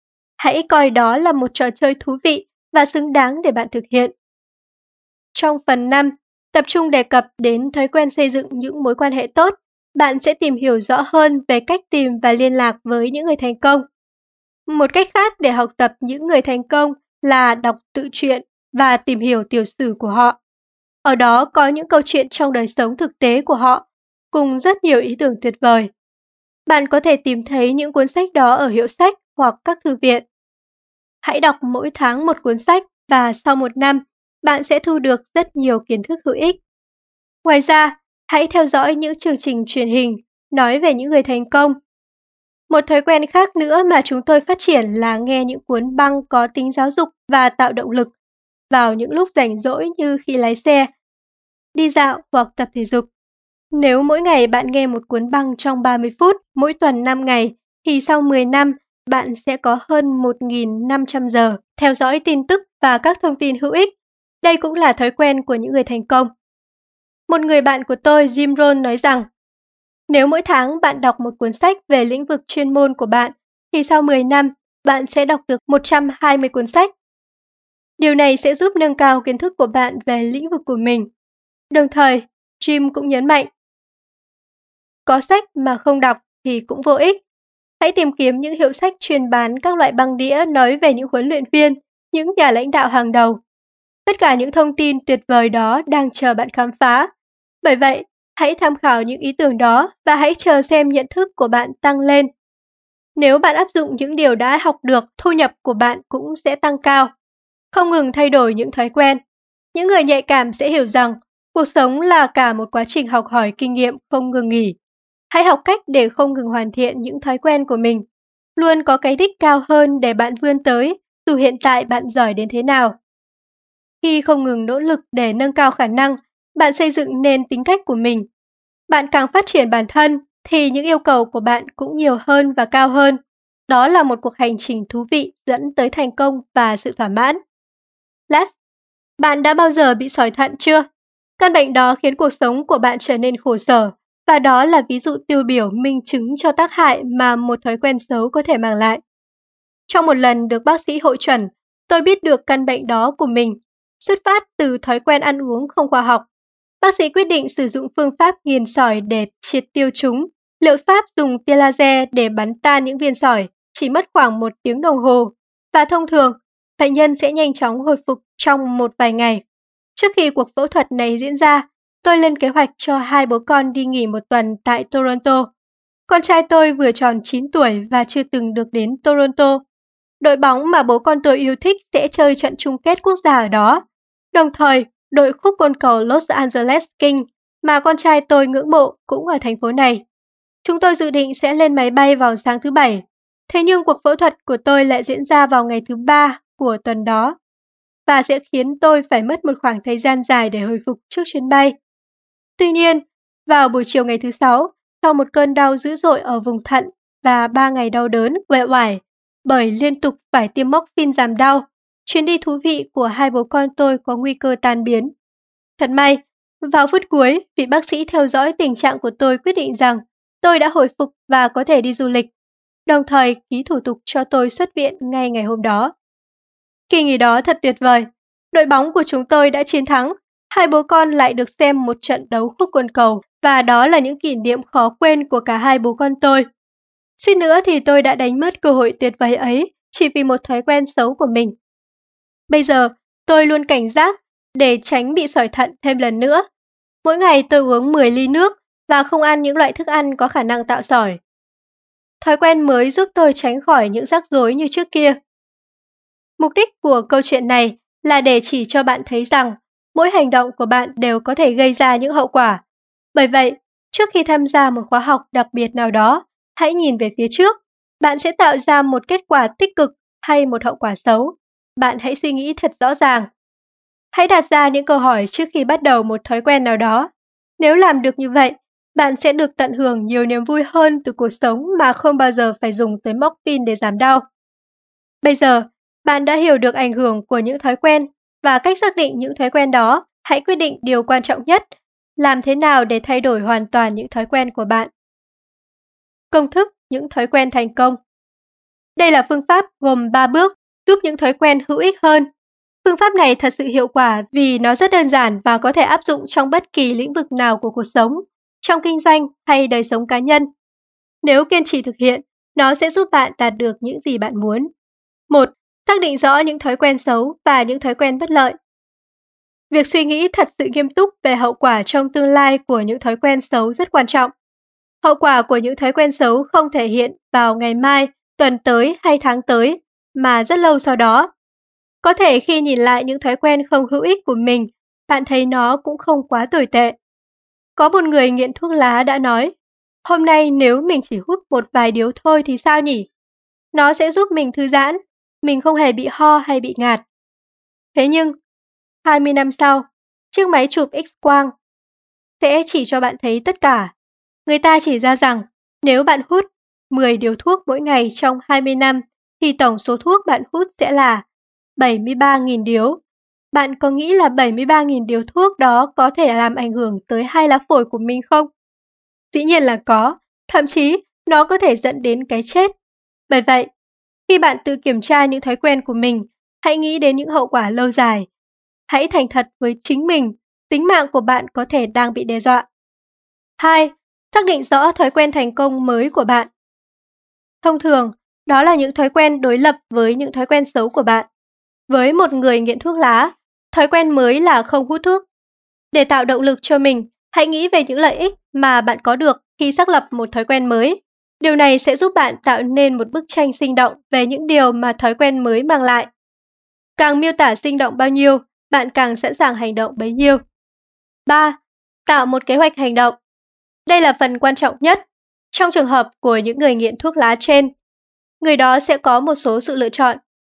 Hãy coi đó là một trò chơi thú vị và xứng đáng để bạn thực hiện. Trong phần 5, tập trung đề cập đến thói quen xây dựng những mối quan hệ tốt, bạn sẽ tìm hiểu rõ hơn về cách tìm và liên lạc với những người thành công. Một cách khác để học tập những người thành công là đọc tự truyện và tìm hiểu tiểu sử của họ. Ở đó có những câu chuyện trong đời sống thực tế của họ, cùng rất nhiều ý tưởng tuyệt vời. Bạn có thể tìm thấy những cuốn sách đó ở hiệu sách hoặc các thư viện. Hãy đọc mỗi tháng một cuốn sách và sau 1 năm, bạn sẽ thu được rất nhiều kiến thức hữu ích. Ngoài ra, hãy theo dõi những chương trình truyền hình nói về những người thành công. Một thói quen khác nữa mà chúng tôi phát triển là nghe những cuốn băng có tính giáo dục và tạo động lực vào những lúc rảnh rỗi như khi lái xe, đi dạo hoặc tập thể dục. Nếu mỗi ngày bạn nghe một cuốn băng trong 30 phút, mỗi tuần 5 ngày, thì sau 10 năm, bạn sẽ có hơn 1.500 giờ theo dõi tin tức và các thông tin hữu ích. Đây cũng là thói quen của những người thành công. Một người bạn của tôi, Jim Rohn, nói rằng, nếu mỗi tháng bạn đọc một cuốn sách về lĩnh vực chuyên môn của bạn, thì sau 10 năm, bạn sẽ đọc được 120 cuốn sách. Điều này sẽ giúp nâng cao kiến thức của bạn về lĩnh vực của mình. Đồng thời, Jim cũng nhấn mạnh, có sách mà không đọc thì cũng vô ích. Hãy tìm kiếm những hiệu sách chuyên bán các loại băng đĩa nói về những huấn luyện viên, những nhà lãnh đạo hàng đầu. Tất cả những thông tin tuyệt vời đó đang chờ bạn khám phá. Bởi vậy, hãy tham khảo những ý tưởng đó và hãy chờ xem nhận thức của bạn tăng lên. Nếu bạn áp dụng những điều đã học được, thu nhập của bạn cũng sẽ tăng cao. Không ngừng thay đổi những thói quen. Những người nhạy cảm sẽ hiểu rằng cuộc sống là cả một quá trình học hỏi kinh nghiệm không ngừng nghỉ. Hãy học cách để không ngừng hoàn thiện những thói quen của mình. Luôn có cái đích cao hơn để bạn vươn tới, dù hiện tại bạn giỏi đến thế nào. Khi không ngừng nỗ lực để nâng cao khả năng, bạn xây dựng nên tính cách của mình. Bạn càng phát triển bản thân, thì những yêu cầu của bạn cũng nhiều hơn và cao hơn. Đó là một cuộc hành trình thú vị dẫn tới thành công và sự thỏa mãn. Les, bạn đã bao giờ bị sỏi thận chưa? Căn bệnh đó khiến cuộc sống của bạn trở nên khổ sở, và đó là ví dụ tiêu biểu minh chứng cho tác hại mà một thói quen xấu có thể mang lại. Trong một lần được bác sĩ hội chẩn, tôi biết được căn bệnh đó của mình, xuất phát từ thói quen ăn uống không khoa học. Bác sĩ quyết định sử dụng phương pháp nghiền sỏi để triệt tiêu chúng. Liệu pháp dùng tia laser để bắn tan những viên sỏi chỉ mất khoảng 1 tiếng đồng hồ, và thông thường, bệnh nhân sẽ nhanh chóng hồi phục trong một vài ngày. Trước khi cuộc phẫu thuật này diễn ra, tôi lên kế hoạch cho 2 bố con đi nghỉ 1 tuần tại Toronto. Con trai tôi vừa tròn 9 tuổi và chưa từng được đến Toronto. Đội bóng mà bố con tôi yêu thích sẽ chơi trận chung kết quốc gia ở đó. Đồng thời, đội khúc côn cầu Los Angeles Kings mà con trai tôi ngưỡng mộ cũng ở thành phố này. Chúng tôi dự định sẽ lên máy bay vào sáng thứ Bảy. Thế nhưng cuộc phẫu thuật của tôi lại diễn ra vào ngày thứ Ba của tuần đó. và sẽ khiến tôi phải mất một khoảng thời gian dài để hồi phục trước chuyến bay. Tuy nhiên, vào buổi chiều ngày thứ Sáu, sau một cơn đau dữ dội ở vùng thận và 3 ngày đau đớn, uể oải bởi liên tục phải tiêm morphine giảm đau, chuyến đi thú vị của hai bố con tôi có nguy cơ tan biến. Thật may, vào phút cuối, vị bác sĩ theo dõi tình trạng của tôi quyết định rằng tôi đã hồi phục và có thể đi du lịch, đồng thời ký thủ tục cho tôi xuất viện ngay ngày hôm đó. Kỳ nghỉ đó thật tuyệt vời. Đội bóng của chúng tôi đã chiến thắng, hai bố con lại được xem một trận đấu khúc côn cầu và đó là những kỷ niệm khó quên của cả hai bố con tôi. Suýt nữa thì tôi đã đánh mất cơ hội tuyệt vời ấy chỉ vì một thói quen xấu của mình. Bây giờ, tôi luôn cảnh giác để tránh bị sỏi thận thêm lần nữa. Mỗi ngày tôi uống 10 ly nước và không ăn những loại thức ăn có khả năng tạo sỏi. Thói quen mới giúp tôi tránh khỏi những rắc rối như trước kia. Mục đích của câu chuyện này là để chỉ cho bạn thấy rằng mỗi hành động của bạn đều có thể gây ra những hậu quả. Bởi vậy, trước khi tham gia một khóa học đặc biệt nào đó, hãy nhìn về phía trước. Bạn sẽ tạo ra một kết quả tích cực hay một hậu quả xấu. Bạn hãy suy nghĩ thật rõ ràng. Hãy đặt ra những câu hỏi trước khi bắt đầu một thói quen nào đó. Nếu làm được như vậy, bạn sẽ được tận hưởng nhiều niềm vui hơn từ cuộc sống mà không bao giờ phải dùng tới morphine để giảm đau. Bây giờ, bạn đã hiểu được ảnh hưởng của những thói quen và cách xác định những thói quen đó. Hãy quyết định điều quan trọng nhất, làm thế nào để thay đổi hoàn toàn những thói quen của bạn. Công thức những thói quen thành công. Đây là phương pháp gồm 3 bước giúp những thói quen hữu ích hơn. Phương pháp này thật sự hiệu quả vì nó rất đơn giản và có thể áp dụng trong bất kỳ lĩnh vực nào của cuộc sống, trong kinh doanh hay đời sống cá nhân. Nếu kiên trì thực hiện, nó sẽ giúp bạn đạt được những gì bạn muốn. 1. Xác định rõ những thói quen xấu và những thói quen bất lợi. Việc suy nghĩ thật sự nghiêm túc về hậu quả trong tương lai của những thói quen xấu rất quan trọng. Hậu quả của những thói quen xấu không thể hiện vào ngày mai, tuần tới hay tháng tới, mà rất lâu sau đó. Có thể khi nhìn lại những thói quen không hữu ích của mình, bạn thấy nó cũng không quá tồi tệ. Có một người nghiện thuốc lá đã nói, hôm nay nếu mình chỉ hút một vài điếu thôi thì sao nhỉ? Nó sẽ giúp mình thư giãn, mình không hề bị ho hay bị ngạt. Thế nhưng, 20 năm sau, chiếc máy chụp X-quang sẽ chỉ cho bạn thấy tất cả. Người ta chỉ ra rằng nếu bạn hút 10 điếu thuốc mỗi ngày trong 20 năm thì tổng số thuốc bạn hút sẽ là 73.000 điếu. Bạn có nghĩ là 73.000 điếu thuốc đó có thể làm ảnh hưởng tới 2 lá phổi của mình không? Dĩ nhiên là có, thậm chí nó có thể dẫn đến cái chết. Bởi vậy, khi bạn tự kiểm tra những thói quen của mình, hãy nghĩ đến những hậu quả lâu dài. Hãy thành thật với chính mình, tính mạng của bạn có thể đang bị đe dọa. 2. Xác định rõ thói quen thành công mới của bạn. Thông thường, đó là những thói quen đối lập với những thói quen xấu của bạn. Với một người nghiện thuốc lá, thói quen mới là không hút thuốc. Để tạo động lực cho mình, hãy nghĩ về những lợi ích mà bạn có được khi xác lập một thói quen mới. Điều này sẽ giúp bạn tạo nên một bức tranh sinh động về những điều mà thói quen mới mang lại. Càng miêu tả sinh động bao nhiêu, bạn càng sẵn sàng hành động bấy nhiêu. 3. Tạo một kế hoạch hành động. Đây là phần quan trọng nhất. Trong trường hợp của những người nghiện thuốc lá trên, người đó sẽ có một số sự lựa chọn.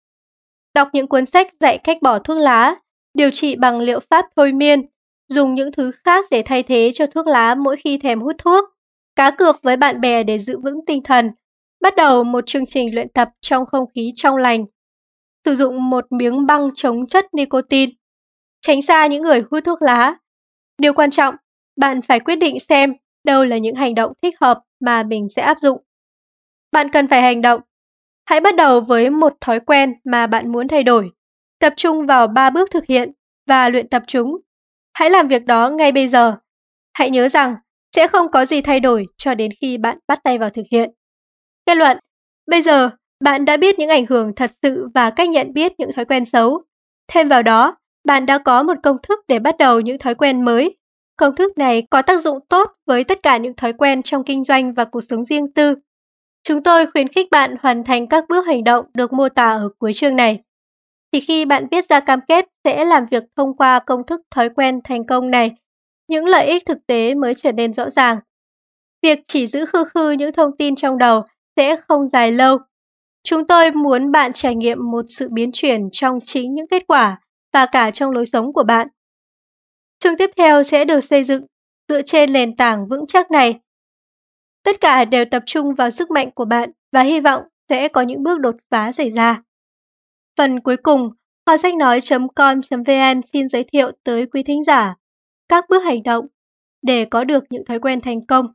Đọc những cuốn sách dạy cách bỏ thuốc lá, điều trị bằng liệu pháp thôi miên, dùng những thứ khác để thay thế cho thuốc lá mỗi khi thèm hút thuốc, cá cược với bạn bè để giữ vững tinh thần, bắt đầu một chương trình luyện tập trong không khí trong lành, sử dụng một miếng băng chống chất nicotine, tránh xa những người hút thuốc lá. Điều quan trọng, bạn phải quyết định xem đâu là những hành động thích hợp mà mình sẽ áp dụng. Bạn cần phải hành động. Hãy bắt đầu với một thói quen mà bạn muốn thay đổi. Tập trung vào 3 bước thực hiện và luyện tập chúng. Hãy làm việc đó ngay bây giờ. Hãy nhớ rằng sẽ không có gì thay đổi cho đến khi bạn bắt tay vào thực hiện. Kết luận, bây giờ bạn đã biết những ảnh hưởng thật sự và cách nhận biết những thói quen xấu. Thêm vào đó, bạn đã có một công thức để bắt đầu những thói quen mới. Công thức này có tác dụng tốt với tất cả những thói quen trong kinh doanh và cuộc sống riêng tư. Chúng tôi khuyến khích bạn hoàn thành các bước hành động được mô tả ở cuối chương này. Chỉ khi bạn viết ra cam kết sẽ làm việc thông qua công thức thói quen thành công này, những lợi ích thực tế mới trở nên rõ ràng. Việc chỉ giữ khư khư những thông tin trong đầu sẽ không dài lâu. Chúng tôi muốn bạn trải nghiệm một sự biến chuyển trong chính những kết quả và cả trong lối sống của bạn. Chương tiếp theo sẽ được xây dựng dựa trên nền tảng vững chắc này. Tất cả đều tập trung vào sức mạnh của bạn và hy vọng sẽ có những bước đột phá xảy ra. Phần cuối cùng, kho sách nói.com.vn xin giới thiệu tới quý thính giả các bước hành động để có được những thói quen thành công.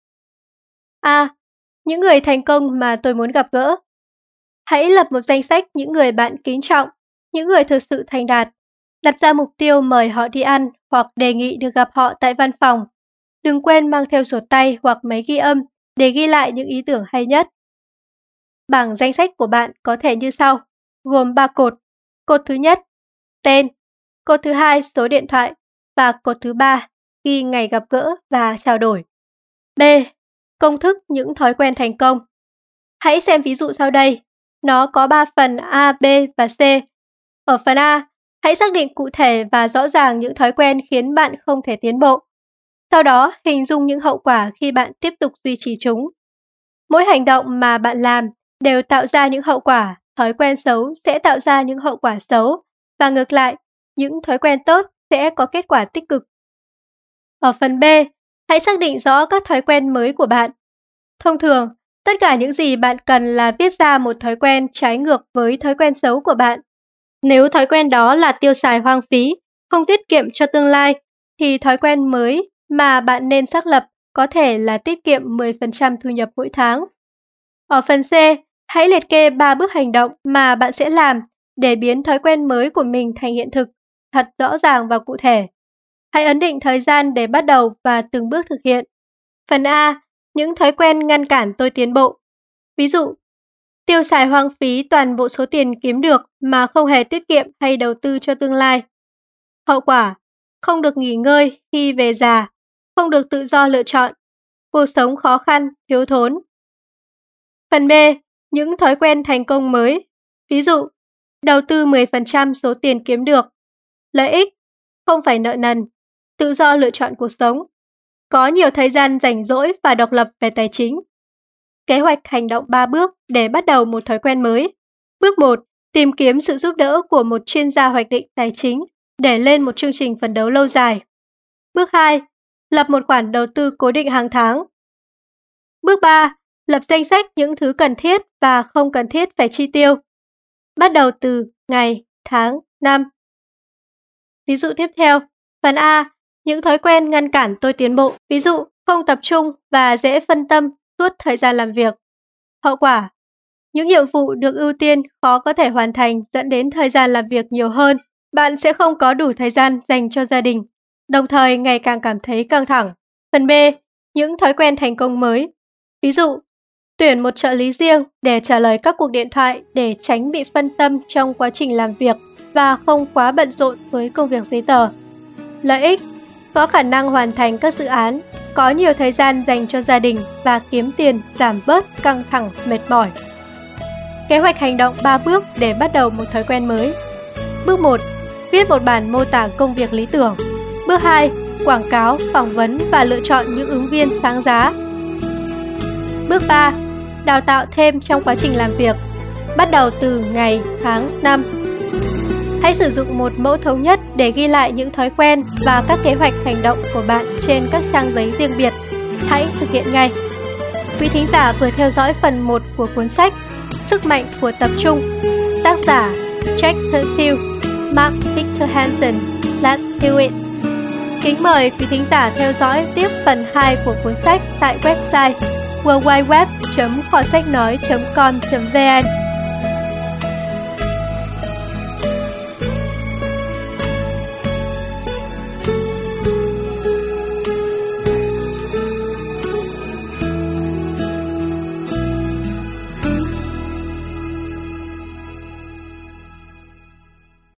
A. Những người thành công mà tôi muốn gặp gỡ. Hãy lập một danh sách những người bạn kính trọng, những người thực sự thành đạt. Đặt ra mục tiêu mời họ đi ăn hoặc đề nghị được gặp họ tại văn phòng. Đừng quên mang theo sổ tay hoặc máy ghi âm để ghi lại những ý tưởng hay nhất. Bảng danh sách của bạn có thể như sau, gồm 3 cột. Cột thứ nhất, tên. Cột thứ hai, số điện thoại. Và cột thứ ba, ghi ngày gặp gỡ và trao đổi. B. Công thức những thói quen thành công. Hãy xem ví dụ sau đây. Nó có 3 phần A, B và C. Ở phần A, hãy xác định cụ thể và rõ ràng những thói quen khiến bạn không thể tiến bộ. Sau đó, hình dung những hậu quả khi bạn tiếp tục duy trì chúng. Mỗi hành động mà bạn làm đều tạo ra những hậu quả, thói quen xấu sẽ tạo ra những hậu quả xấu, và ngược lại, những thói quen tốt sẽ có kết quả tích cực. Ở phần B, hãy xác định rõ các thói quen mới của bạn. Thông thường, tất cả những gì bạn cần là viết ra một thói quen trái ngược với thói quen xấu của bạn. Nếu thói quen đó là tiêu xài hoang phí, không tiết kiệm cho tương lai, thì thói quen mới mà bạn nên xác lập có thể là tiết kiệm 10% thu nhập mỗi tháng. Ở phần C, hãy liệt kê 3 bước hành động mà bạn sẽ làm để biến thói quen mới của mình thành hiện thực, thật rõ ràng và cụ thể. Hãy ấn định thời gian để bắt đầu và từng bước thực hiện. Phần A, những thói quen ngăn cản tôi tiến bộ. Ví dụ, tiêu xài hoang phí toàn bộ số tiền kiếm được mà không hề tiết kiệm hay đầu tư cho tương lai. Hậu quả, không được nghỉ ngơi khi về già, không được tự do lựa chọn, cuộc sống khó khăn, thiếu thốn. Phần B, những thói quen thành công mới. Ví dụ, đầu tư 10% số tiền kiếm được, lợi ích, không phải nợ nần, tự do lựa chọn cuộc sống, có nhiều thời gian rảnh rỗi và độc lập về tài chính. Kế hoạch hành động 3 bước để bắt đầu một thói quen mới. Bước 1, tìm kiếm sự giúp đỡ của một chuyên gia hoạch định tài chính để lên một chương trình phấn đấu lâu dài. Bước 2, lập một khoản đầu tư cố định hàng tháng. Bước 3, lập danh sách những thứ cần thiết và không cần thiết phải chi tiêu. Bắt đầu từ ngày, tháng, năm. Ví dụ tiếp theo, phần A, những thói quen ngăn cản tôi tiến bộ. Ví dụ, không tập trung và dễ phân tâm suốt thời gian làm việc. Hậu quả, những nhiệm vụ được ưu tiên khó có thể hoàn thành dẫn đến thời gian làm việc nhiều hơn. Bạn sẽ không có đủ thời gian dành cho gia đình, đồng thời ngày càng cảm thấy căng thẳng. Phần B, những thói quen thành công mới. Ví dụ, tuyển một trợ lý riêng để trả lời các cuộc điện thoại để tránh bị phân tâm trong quá trình làm việc và không quá bận rộn với công việc giấy tờ. Lợi ích, có khả năng hoàn thành các dự án, có nhiều thời gian dành cho gia đình và kiếm tiền giảm bớt căng thẳng mệt mỏi. Kế hoạch hành động 3 bước để bắt đầu một thói quen mới. Bước 1, viết một bản mô tả công việc lý tưởng. Bước 2, quảng cáo, phỏng vấn và lựa chọn những ứng viên sáng giá. Bước 3, đào tạo thêm trong quá trình làm việc, bắt đầu từ ngày, tháng, năm. Hãy sử dụng một mẫu thống nhất để ghi lại những thói quen và các kế hoạch hành động của bạn trên các trang giấy riêng biệt. Hãy thực hiện ngay. Quý thính giả vừa theo dõi phần 1 của cuốn sách Sức mạnh của tập trung, tác giả Jack Canfield, Mark Victor Hansen. Let's do it! Kính mời quý thính giả theo dõi tiếp phần 2 của cuốn sách tại website worldwideweb.kho sách nói.com.vn.